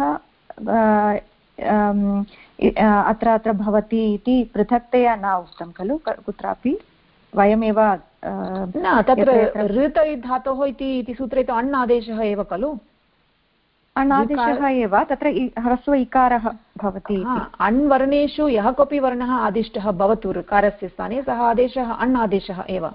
अत्र अत्र भवति इति पृथक्तया न उक्तं खलु कुत्रापि? वयमेव न, तत्र ऋतै धातोः इति सूत्रे तु अण् आदेशः एव खलु? अण् आदेशः एव, तत्र ह्रस्व इकारः भवति। अण् वर्णेषु यः कोऽपि वर्णः आदिष्टः भवतु ऋकारस्य स्थाने, सः आदेशः अण् आदेशः एव।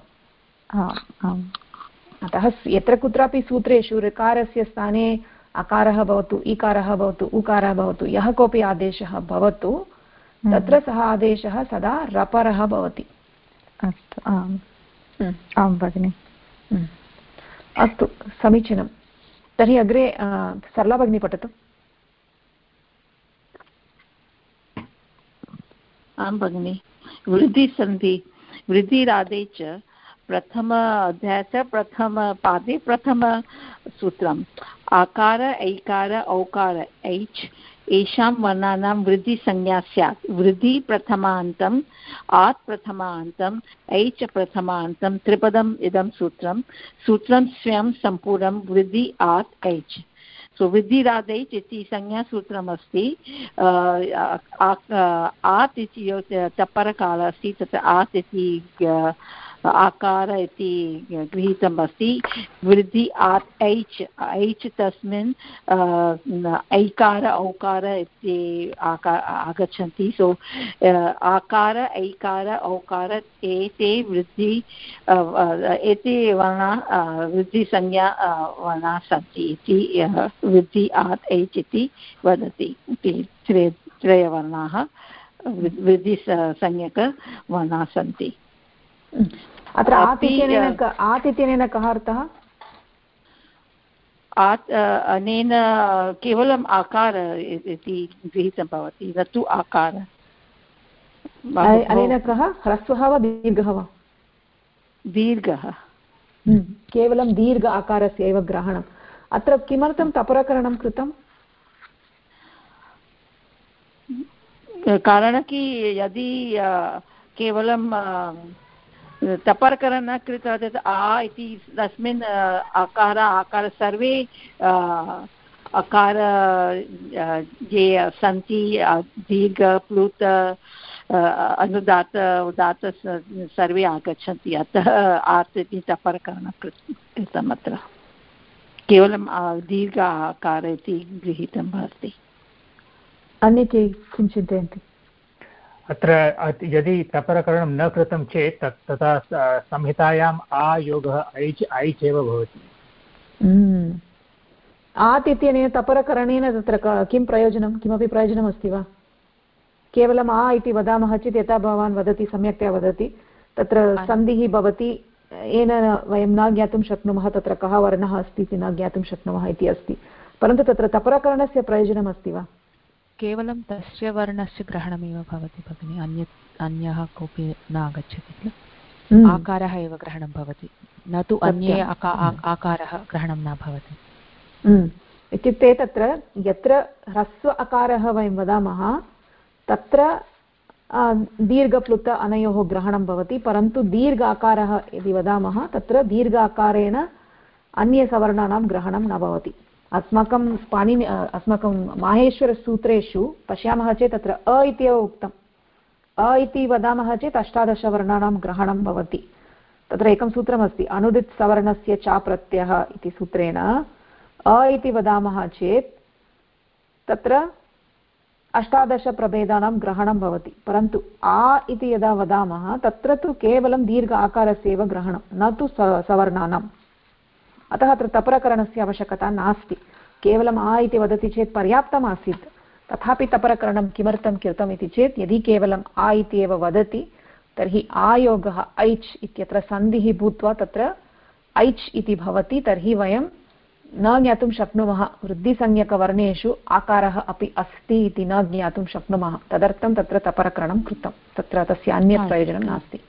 अतः यत्र कुत्रापि सूत्रेषु ऋकारस्य स्थाने अकारः भवतु, इकारः भवतु, उकारः भवतु, यः कोऽपि आदेशः भवतु, तत्र सः आदेशः सदा रपरः भवति। अस्तु, आं भगिनि। अस्तु, समीचीनं। तर्हि अग्रे सरला भगिनी पठतु। आं भगिनि। वृद्धिसन्धि, वृद्धिरादे च प्रथम अध्यायस्य प्रथमपादे प्रथमसूत्रम् आकार ऐकार औकार ऐच् एषां वर्णानां वृद्धिसंज्ञा स्यात्। वृद्धि प्रथमान्तम् आत् प्रथमान्तम् ऐच् प्रथमान्तं त्रिपदम् इदं सूत्रं स्वयं सम्पूर्णं वृद्धि आत् ऐच्। सो वृद्धिरादैच् इति संज्ञासूत्रमस्ति। आत् इति तपरकाल अस्ति, तत्र आत् इति आकार इति गृहीतम् अस्ति। वृद्धि आत् ऐच्, ऐच् तस्मिन् ऐकार औकार इति आगच्छन्ति। सो आकार ऐकार औकार एते वृद्धि एते वर्णा वृद्धिसंज्ञा वर्णाः सन्ति इति वृद्धि आत् ऐच् इति वदति। त्रयवर्णाः वृद्धिसंज्ञकवर्णाः सन्ति। अत्र आत् इत्यनेन कः अर्थः? आत् अनेन केवलम् आकार इति गृहीतं भवति, न तु आकार। अनेन कः ह्रस्वः वा दीर्घः वा? दीर्घः। केवलं दीर्घ आकारस्य एव ग्रहणम्। अत्र किमर्थं तपरकरणं कृतं? कारणं कि यदि केवलं तपर्करण न कृतः चेत् आ इति तस्मिन् आकार सर्वे आकार ये सन्ति दीर्घ प्लुत अनुदात उदात सर्वे आगच्छन्ति। अतः आत् इति तपर्करणं कृतम्। अत्र केवलं दीर्घ आकार इति गृहीतं भवति। अन्ये के किं चिन्तयन्ति? अत्र यदि तपरकरणं न कृतं चेत् तथा संहितायाम् आयोगः ऐच् एव भवति। आत् इत्यनेन तपरकरणेन तत्र किं प्रयोजनं? किमपि प्रयोजनमस्ति वा? केवलम् आ इति वदामः चेत् यथा भवान् वदति, सम्यक्तया वदति, तत्र सन्धिः भवति, येन वयं न ज्ञातुं शक्नुमः तत्र कः वर्णः अस्ति इति न ज्ञातुं शक्नुमः इति अस्ति। परन्तु तत्र तपरकरणस्य प्रयोजनमस्ति वा? केवलं तस्य वर्णस्य ग्रहणमेव भवति भगिनि, अन्यः कोऽपि न आगच्छति किल। आकारः एव ग्रहणं भवति, न तु अन्ये आकारः ग्रहणं न भवति। इत्युक्ते तत्र यत्र ह्रस्व अकारः वयं वदामः तत्र दीर्घप्लुत अनयोः ग्रहणं भवति, परन्तु दीर्घ आकारः यदि वदामः तत्र दीर्घ आकारेण अन्यसवर्णानां ग्रहणं न भवति। अस्माकं माहेश्वरसूत्रेषु पश्यामः चेत् तत्र अ इत्येव उक्तम्। अ इति वदामः चेत् 18 वर्णानां ग्रहणं भवति। तत्र एकं सूत्रमस्ति अनुदित् सवर्णस्य च प्रत्ययः इति सूत्रेण अ इति वदामः चेत् तत्र 18 प्रभेदानां ग्रहणं भवति, परन्तु आ इति यदा वदामः तत्र तु केवलं दीर्घ आकारस्य एव ग्रहणं, न तु सवर्णानाम्। अतः अत्र तपरकरणस्य आवश्यकता नास्ति। केवलम् आ इति वदति चेत् पर्याप्तम् आसीत्, तथापि तपरकरणं किमर्थं कृतम् इति चेत् यदि केवलम् आ इति एव वदति तर्हि आयोगः ऐच् इत्यत्र सन्धिः भूत्वा तत्र ऐच् इति भवति, तर्हि वयं न ज्ञातुं शक्नुमः वृद्धिसंज्ञकवर्णेषु आकारः अपि अस्ति इति न ज्ञातुं शक्नुमः। तदर्थं तत्र तपरकरणं कृतं, तत्र तस्य अन्यत् प्रयोजनं नास्ति।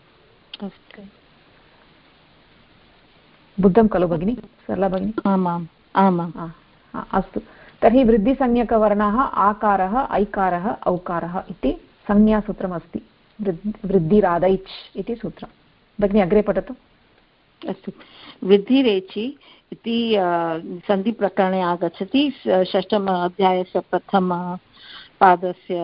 बुद्धं खलु भगिनि, सरला भगिनि? आमाम् आमाम्। अस्तु, तर्हि वृद्धिसंज्ञकवर्णाः आकारः ऐकारः औकारः इति संज्ञासूत्रमस्ति, वृद्धिरादैच् इति सूत्रं। भगिनि अग्रे पठतु। अस्तु, वृद्धिरेचि इति सन्धिप्रकरणे आगच्छति। षष्ठम अध्यायस्य प्रथम पादस्य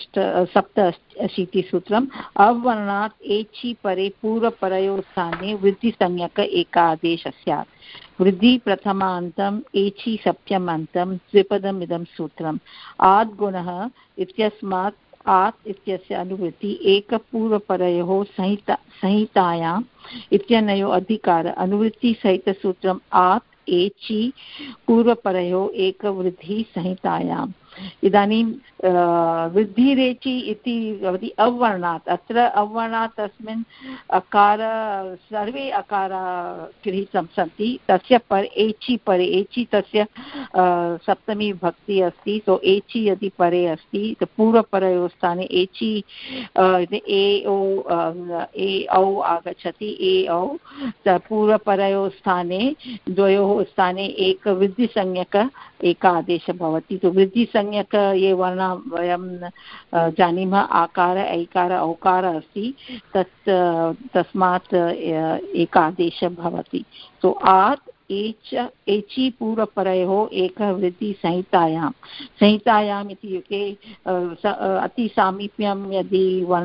87 सूत्रम् अवर्णात् एचि परे पूर्वपरयोः स्थाने वृद्धिसंज्ञक एकादेशः स्यात्। वृद्धि प्रथमान्तम् एचि सप्तमान्तं द्विपदम् इदं सूत्रम्। आद् गुणः इत्यस्मात् आत् इत्यस्य अनुवृत्ति एकपूर्वपरयोः संहितायाम् इत्यनयोः अधिकार अनुवृत्तिसहितसूत्रम् आत् एचि पूर्वपरयोः एकवृद्धि संहितायाम्। इदानीं वृद्धिरेचि इति भवति अवर्णात्। अत्र अवर्णात् तस्मिन् अकार सर्वे अकाराः गृहीतं सन्ति, तस्य पर एचि परे एचि तस्य सप्तमी विभक्ति अस्ति। सो एचि यदि परे अस्ति तो पूर्वपरयोः स्थाने एचि ए औ आगच्छति। ए औ पूर्वपरयोः स्थाने द्वयोः स्थाने एक वृद्धिसंज्ञक एकादेशः भवति। तो वृद्धिसंज्ञक ये वर्णा वयं जानीमः आकार ऐकार औकार अस्ति, तस्मात् एकादेशः भवति। तो आत् एचि पूर्वपरयोः एकवृद्धिसंहितायां संहितायाम् इत्युक्ते अतिसामीप्यं यदि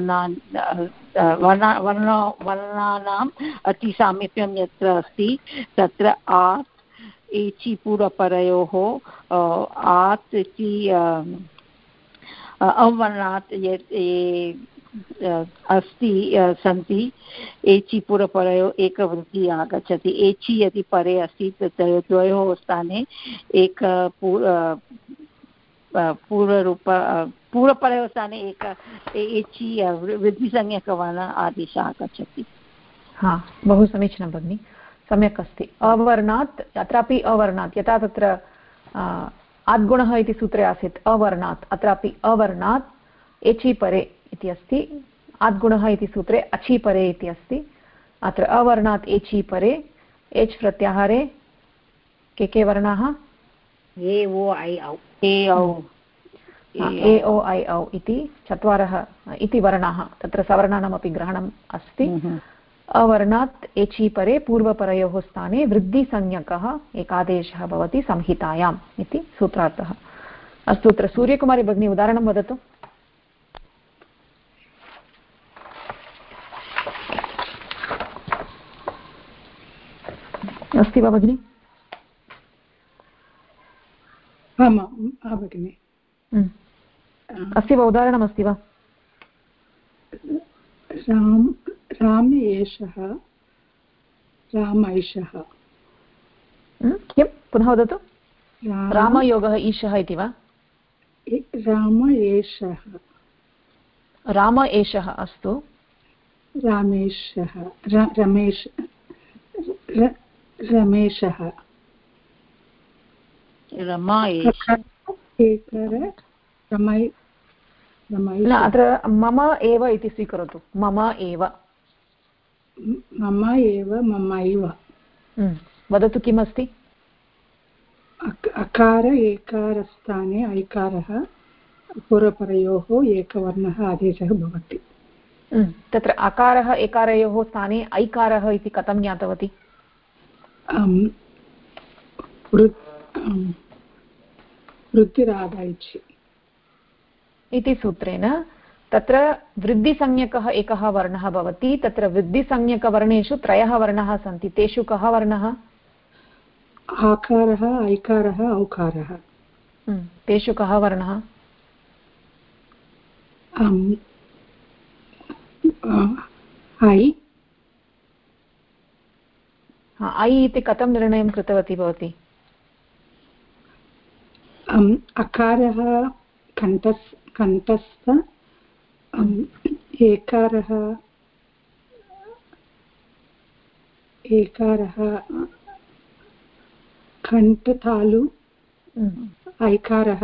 वर्णानाम् अतिसामीप्यं यत्र अस्ति तत्र आत् एचि पूर्वपरयोः आत् इति अवर्णात् अस्ति सन्ति एचि पूर्वपरयोः एकवृद्धिः आगच्छति। एचि यदि परे अस्ति द्वयोः स्थाने एक पूर्वपरयोः स्थाने एक एचि वृद्धिसंज्ञकवर्ण आदेशः आगच्छति। हा, बहु समीचीनं भगिनि, सम्यक् अस्ति। अवर्णात् अत्रापि अवर्णात्, यथा तत्र आद्गुणः इति सूत्रे आसीत् अवर्णात्, अत्रापि अवर्णात् एचि परे इति अस्ति। आद्गुणः इति सूत्रे अचि परे इति अस्ति। अत्र अवर्णात् एचि परे एच् प्रत्याहारे के वर्णाः? ए ओ ऐ औ। ए ओ ऐ औ इति चत्वारः इति वर्णाः, तत्र सवर्णानामपि ग्रहणम् अस्ति। अवर्णात् एचि परे पूर्वपरयोः स्थाने वृद्धिसंज्ञकः एकादेशः भवति संहितायाम् इति सूत्रार्थः। अस्तु, अत्र सूर्यकुमारी भगिनी उदाहरणं वदतु। अस्ति वा भगिनि? भगिनि अस्ति वा, उदाहरणमस्ति वा? राम एषः रामैषः। किं पुनः वदतु? रामयोगः ईशः इति वा? राम एषः। राम एषः, अस्तु। रमेशः अत्र मम एव इति स्वीकरोतु। मम एव ममैव। वदतु किमस्ति? अकार एकारस्थाने ऐकारः पूर्वपरयोः एकवर्णः आदेशः भवति। तत्र अकारः एकारयोः स्थाने ऐकारः इति कथं ज्ञातवती? वृद्धिरादैच् इति सूत्रेण तत्र वृद्धिसंज्ञकः एकः वर्णः भवति। तत्र वृद्धिसंज्ञकवर्णेषु 3 वर्णाः सन्ति। तेषु कः वर्णः? आकारः, ऐकारः, औकारः। तेषु कः वर्णः? ऐ। ऐ इति कथं निर्णयं कृतवती भवती? अकारः कण्ठस्थ, एकारः कण्ठतालु, ऐकारः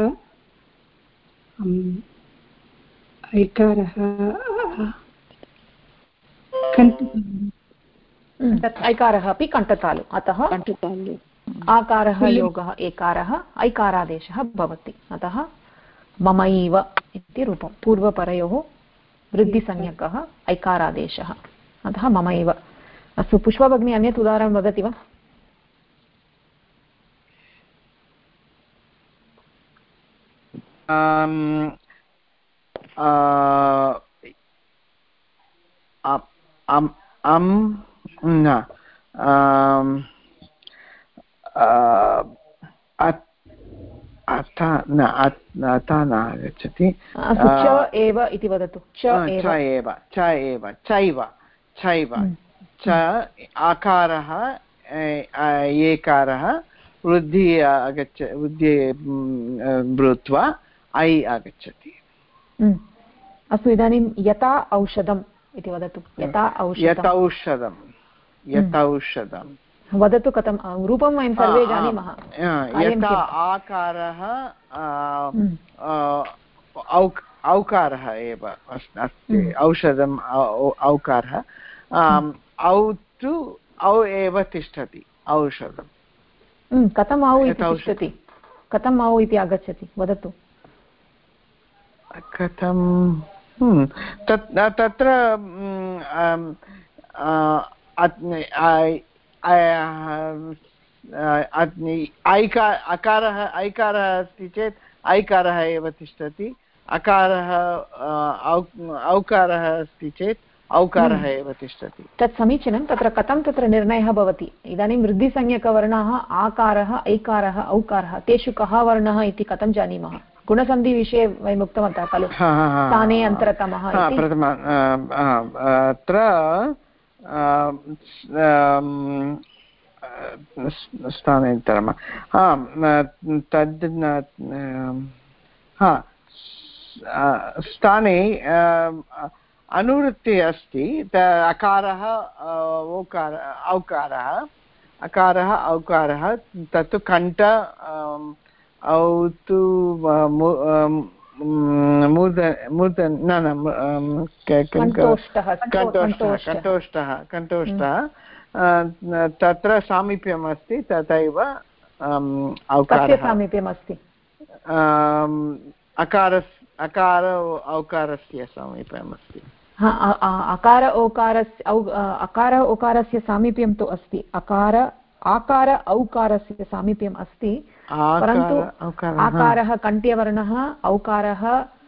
ऐकारः अपि कण्ठतालु। अतः आकारः योगः एकारः, ऐकारादेशः भवति। अतः ममैव इति रूपं। पूर्वपरयोः वृद्धिसंज्ञकः ऐकारादेशः, अतः ममैव। अस्तु, पुष्पा भगिनी अन्यत् उदाहरणं वदति वा? न आगच्छति। च एव इति वदतु। च एव, चैव, च आकारः एकारः वृद्धि भूत्वा ऐ आगच्छति। अस्तु, इदानीं यथा औषधम् इति वदतु। यथौषधं वदतु, कथं रूपं वयं सर्वे जानीमः। यथा आकारः औकारः एव अस्ति। औषधम् औकारः, औ तु औ एव तिष्ठति। औषधं कथम् औ इति तिष्ठति? कथम् औ इति आगच्छति वदतु। कथं तत्र ऐकारः अस्ति चेत् ऐकारः एव तिष्ठति। अकारः औकारः अस्ति चेत् औकारः एव तिष्ठति। तत् समीचीनं। तत्र कथं तत्र निर्णयः भवति? इदानीं वृद्धिसंज्ञकवर्णाः आकारः ऐकारः औकारः, तेषु कः वर्णः इति कथं जानीमः? गुणसन्धिविषये वयम् उक्तवन्तः खलु, स्थाने अन्तरतमः इति। अत्र स्थानान्तरम् तद् स्थाने अनुवृत्तिः अस्ति। अकारः औकारः, अकारः औकारः, तत्तु कण्ठ औ तु कण्ठोष्ठः तत्र सामीप्यम् अस्ति। तथैव औकारः सामीप्यम् अस्ति। अकार औकारस्य सामीप्यम् अस्ति। अकार ओकारस्य सामीप्यं तु अस्ति। आकार औकारस्य सामीप्यम् अस्ति, परन्तु आकारः कण्ठ्यवर्णः, औकारः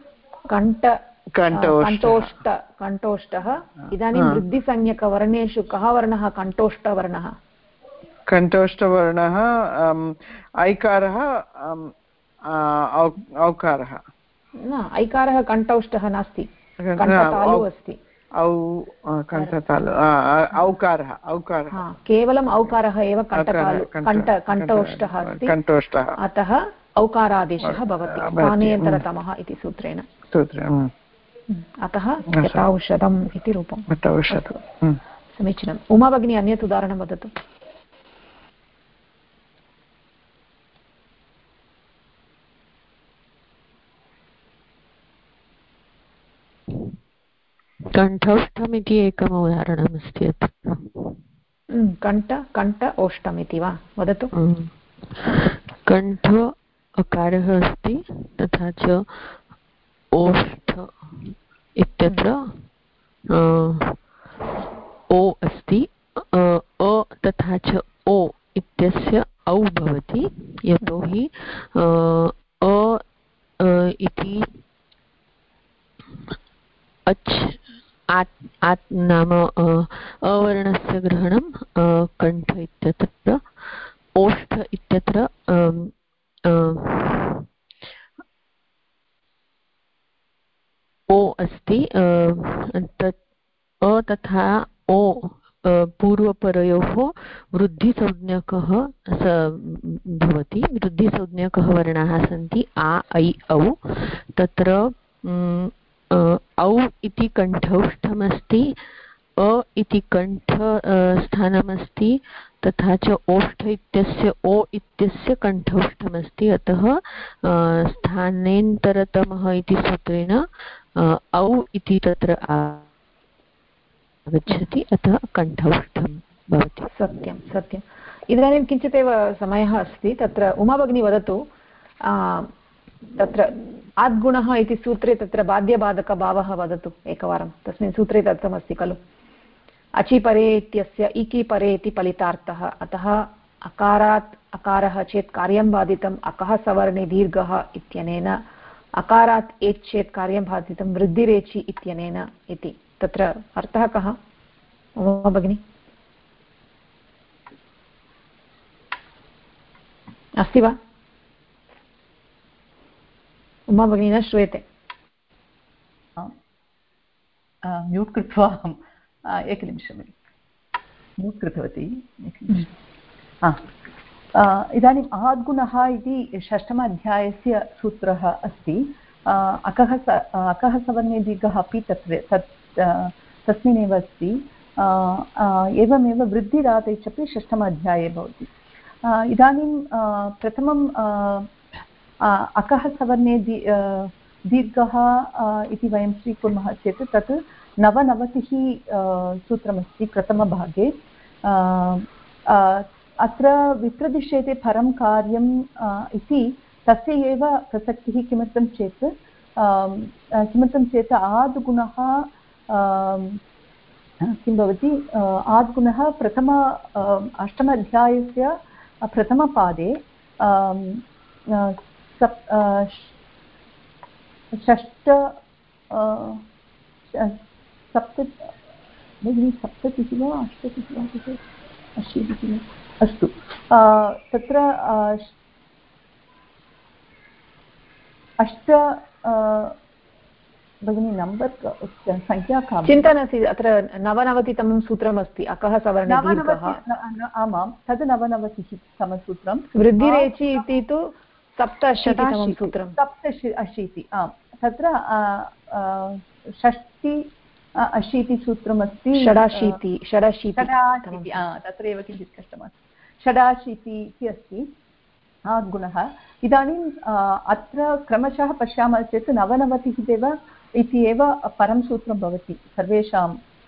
कण्ठोष्ठः। इदानीं वृद्धिसंज्ञकवर्णेषु कः वर्णः कण्ठोष्ठवर्णः? कण्ठोष्ठवर्णः ऐकारः औकारः। न, ऐकारः कण्ठौष्ठः नास्ति, कण्ठतालु अस्ति। कण्ठतालु औकारः केवलम् औकारः एव कण्ठौष्ठः अस्ति। अतः औकारादेशः भवति स्थानेन्तरतमः इति सूत्रेण। अतः यथौषधम् इति रूपम्। समीचीनम्। उमा भगिनी अन्यत् उदाहरणं वदतु। कण्ठौष्ठम् इति एकम् उदाहरणमस्ति अत्र। कण्ठ औष्ठम् इति वा वदतु। कण्ठ अकारः अस्ति, तथा च ओष्ठ इत्यत्र ओ अस्ति। अ तथा च ओ इत्यस्य औ भवति, यतोहि अ इति आत् नाम अवर्णस्य ग्रहणं कण्ठ इत्यत्र ओष्ठ इत्यत्र ओ अस्ति तत् अ तथा ओ पूर्वपरयोः वृद्धिसंज्ञकः भवति। वृद्धिसंज्ञकः वर्णाः सन्ति आ ऐ औ। तत्र औ इति कण्ठौष्ठमस्ति, अ इति कण्ठ स्थानमस्ति, तथा च ओष्ठ इत्यस्य ओ इत्यस्य कण्ठौष्ठमस्ति। अतः स्थानेन्तरतमः इति सूत्रेण औ इति तत्र आगच्छति, अतः कण्ठौष्ठं भवति। सत्यं सत्यम्। इदानीं किञ्चिदेव समयः अस्ति, तत्र उमा भगिनी वदतु, तत्र आद्गुणः इति सूत्रे तत्र बाध्यबाधकभावः वदतु एकवारं। तस्मिन् सूत्रे दत्तमस्ति खलु, अचि परे इत्यस्य इकि परे इति फलितार्थः। अतः अकारात् अकारः चेत् कार्यं बाधितम्, अकः सवर्णे दीर्घः इत्यनेन, अकारात् एच् चेत् कार्यं बाधितं वृद्धिरेचि इत्यनेन इति। तत्र अर्थः कः उमा भगिनी? अस्ति वा? उमा भगिनी न श्रूयते। म्यूट् कृत्वा एकनिमिषं म्यूट् कृतवती। इदानीम् आद्गुणः इति षष्ठमाध्यायस्य सूत्रः अस्ति। अकः सवर्णे दीर्घः अपि तस्मिन्नेव अस्ति। एवमेव वृद्धिरादेश् अपि षष्ठमाध्याये भवति। इदानीं प्रथमं अकः सवर्णे दीर्घः इति वयं स्वीकुर्मः चेत् तत् 99 सूत्रमस्ति प्रथमभागे। अत्र विप्रदिश्यते परं कार्यम् इति तस्य एव प्रसक्तिः। किमर्थं चेत् आद्गुणः किं भवति, आद्गुणः प्रथम अष्टमाध्यायस्य प्रथमपादे सप्ततिः वा अष्टतिः वा अशीतिः, अस्तु, तत्र अष्ट भगिनी नम्बर् संख्या का चिन्ता नास्ति। अत्र 99तमं सूत्रमस्ति अकः सवर्णे दीर्घः। आमां तद् 99तमं सूत्रं। वृद्धिरेचि इति तु 87तमं सूत्रं। 87 आम्। तत्र 80 सूत्रमस्ति। षडाशीति तत्रैव किञ्चित् कष्टमस्ति। 87 इति अस्ति आद्गुणः। इदानीम् अत्र क्रमशः पश्यामः चेत् 99 इति एव परं सूत्रं भवति सर्वेषां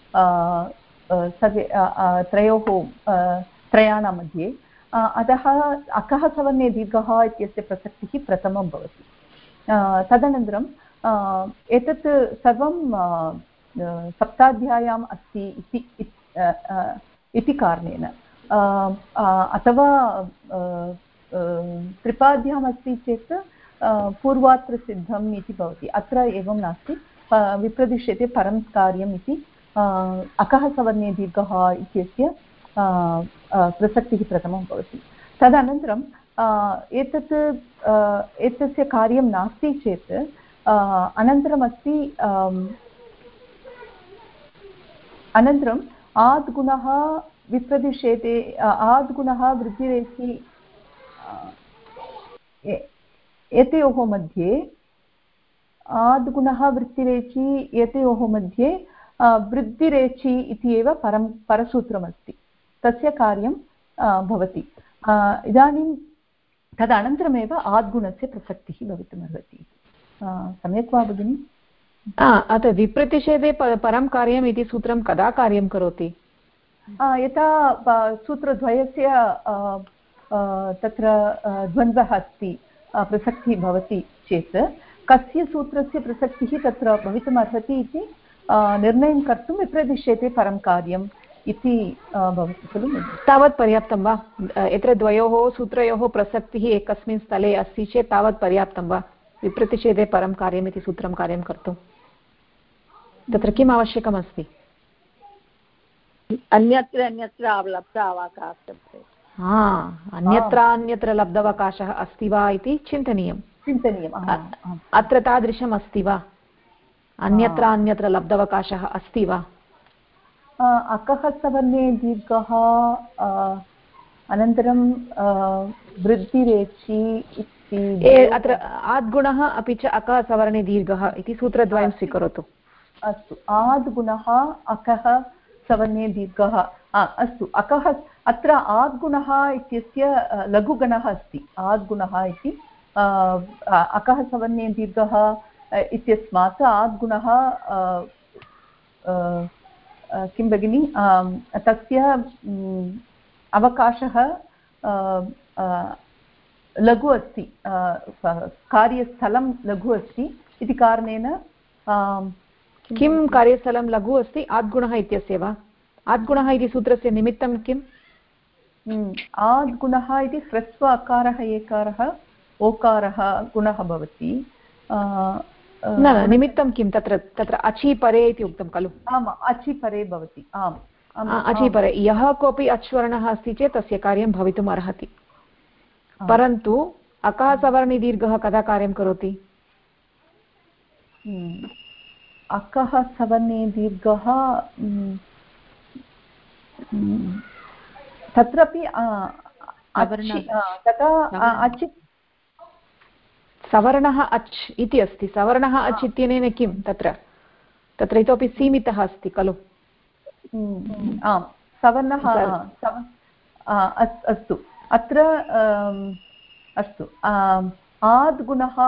त्रयाणां मध्ये। अतः अकः सवर्णे दीर्घः इत्यस्य प्रसक्तिः प्रथमं भवति। तदनन्तरं एतत् सर्वं सप्ताध्याय्याम् अस्ति इति कारणेन, अथवा त्रिपाद्याम् अस्ति चेत् पूर्वात्र सिद्धम् इति भवति। अत्र एवं नास्ति, विप्रदिश्यते परं कार्यम् इति। अकः सवर्णे दीर्घः इत्यस्य प्रसक्तिः प्रथमं भवति। तदनन्तरं एतस्य कार्यं नास्ति चेत् अनन्तरमस्ति, अनन्तरम् आद्गुणः विप्रदिश्यते। आद्गुणः वृद्धिरेचि एतयोः मध्ये, आद्गुणः वृत्तिरेचि एतयोः मध्ये वृद्धिरेचि इति एव परसूत्रमस्ति, तस्य कार्यं भवति। इदानीं तदनन्तरमेव आद्गुणस्य प्रसक्तिः भवितुमर्हति। सम्यक् वा भगिनि? अतः विप्रतिषेधे परं कार्यम् इति सूत्रं कदा कार्यं करोति? यथा सूत्रद्वयस्य तत्र द्वन्द्वः अस्ति, प्रसक्तिः भवति चेत् कस्य सूत्रस्य प्रसक्तिः तत्र भवितुमर्हति इति निर्णयं कर्तुं विप्रदिश्यते परं कार्यम् इति भवति खलु। तावत् पर्याप्तं वा? यत्र द्वयोः सूत्रयोः प्रसक्तिः एकस्मिन् स्थले अस्ति चेत् तावत् पर्याप्तं वा विप्रतिषेधे परं कार्यम् इति सूत्रं कार्यं कर्तुं? तत्र किम् आवश्यकमस्ति? अन्यत्र अन्यत्र लब्ध अवकाशः। अन्यत्र अन्यत्र लब्धवकाशः अस्ति वा इति चिन्तनीयम्। अत्र तादृशम् अस्ति वा? अन्यत्र अन्यत्र लब्धवकाशः अस्ति वा? अकः सवर्णे दीर्घः अनन्तरं वृद्धिरेचि इति अत्र आद्गुणः अपि च अकः सवर्णे दीर्घः इति सूत्रद्वयं स्वीकरोतु। अस्तु, आद्गुणः अकः सवर्णे दीर्घः। अस्तु, अकः अत्र आद्गुणः इत्यस्य लघुगणः अस्ति। आद्गुणः इति अकः सवर्णे दीर्घः इत्यस्मात् आद्गुणः किं भगिनि, तस्य अवकाशः लघु अस्ति, कार्यस्थलं लघु अस्ति इति कारणेन। किं कार्यस्थलं लघु अस्ति? आद्गुणः इत्यस्य वा? आद्गुणः इति सूत्रस्य निमित्तं किम्? आद्गुणः इति ह्रस्व अकारः एकारः ओकारः गुणः भवति। न निमित्तं किं? तत्र अचि परे इति उक्तं खलु? आम्, अचि परे भवति। आम्, अचि परे यः कोऽपि अच्वर्णः अस्ति चेत् तस्य कार्यं भवितुम् अर्हति। परन्तु अकः सवर्णे दीर्घः कदा कार्यं करोति? अकः सवर्णे दीर्घः तत्रापि सवर्णः अच् इति अस्ति। सवर्णः अच् इत्यनेन किं तत्र इतोपि सीमितः अस्ति खलु? आम्, सवर्णः अस्तु। अत्र अस्तु, आद्गुणः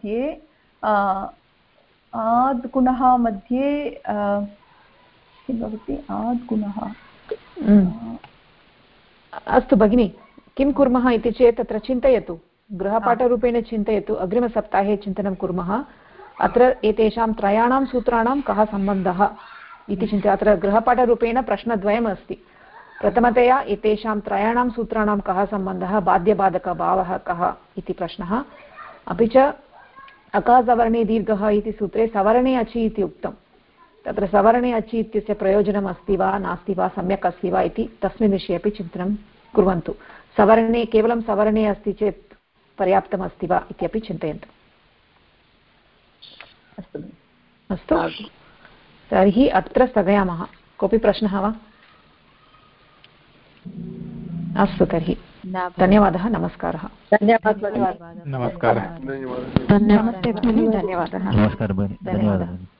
मध्ये किं भवति? आद्गुणः अस्तु भगिनि, किं कुर्मः इति चेत् तत्र चिन्तयतु, गृहपाठरूपेण चिन्तयतु। अग्रिमसप्ताहे चिन्तनं कुर्मः। अत्र एतेषां त्रयाणां सूत्राणां कः सम्बन्धः इति चिन्तय। अत्र गृहपाठरूपेण प्रश्नद्वयम् अस्ति। प्रथमतया एतेषां त्रयाणां सूत्राणां कः सम्बन्धः, बाध्यबाधकभावः कः इति प्रश्नः। अपि च अकः सवर्णे दीर्घः इति सूत्रे सवर्णे अचि इति उक्तं। तत्र सवर्णे अचि इत्यस्य प्रयोजनम् अस्ति वा नास्ति वा, सम्यक् अस्ति वा इति तस्मिन् विषये अपि चिन्तनं कुर्वन्तु। सवर्णे केवलं सवर्णे अस्ति चेत् पर्याप्तम् अस्ति वा इत्यपि चिन्तयन्तु। अस्तु, तर्हि अत्र स्थगयामः। कोऽपि प्रश्नः वा? अस्तु, तर्हि धन्यवादः, नमस्कारः। नमस्कारः। धन्यवादः। नमस्कारः भगिनी, धन्यवादः।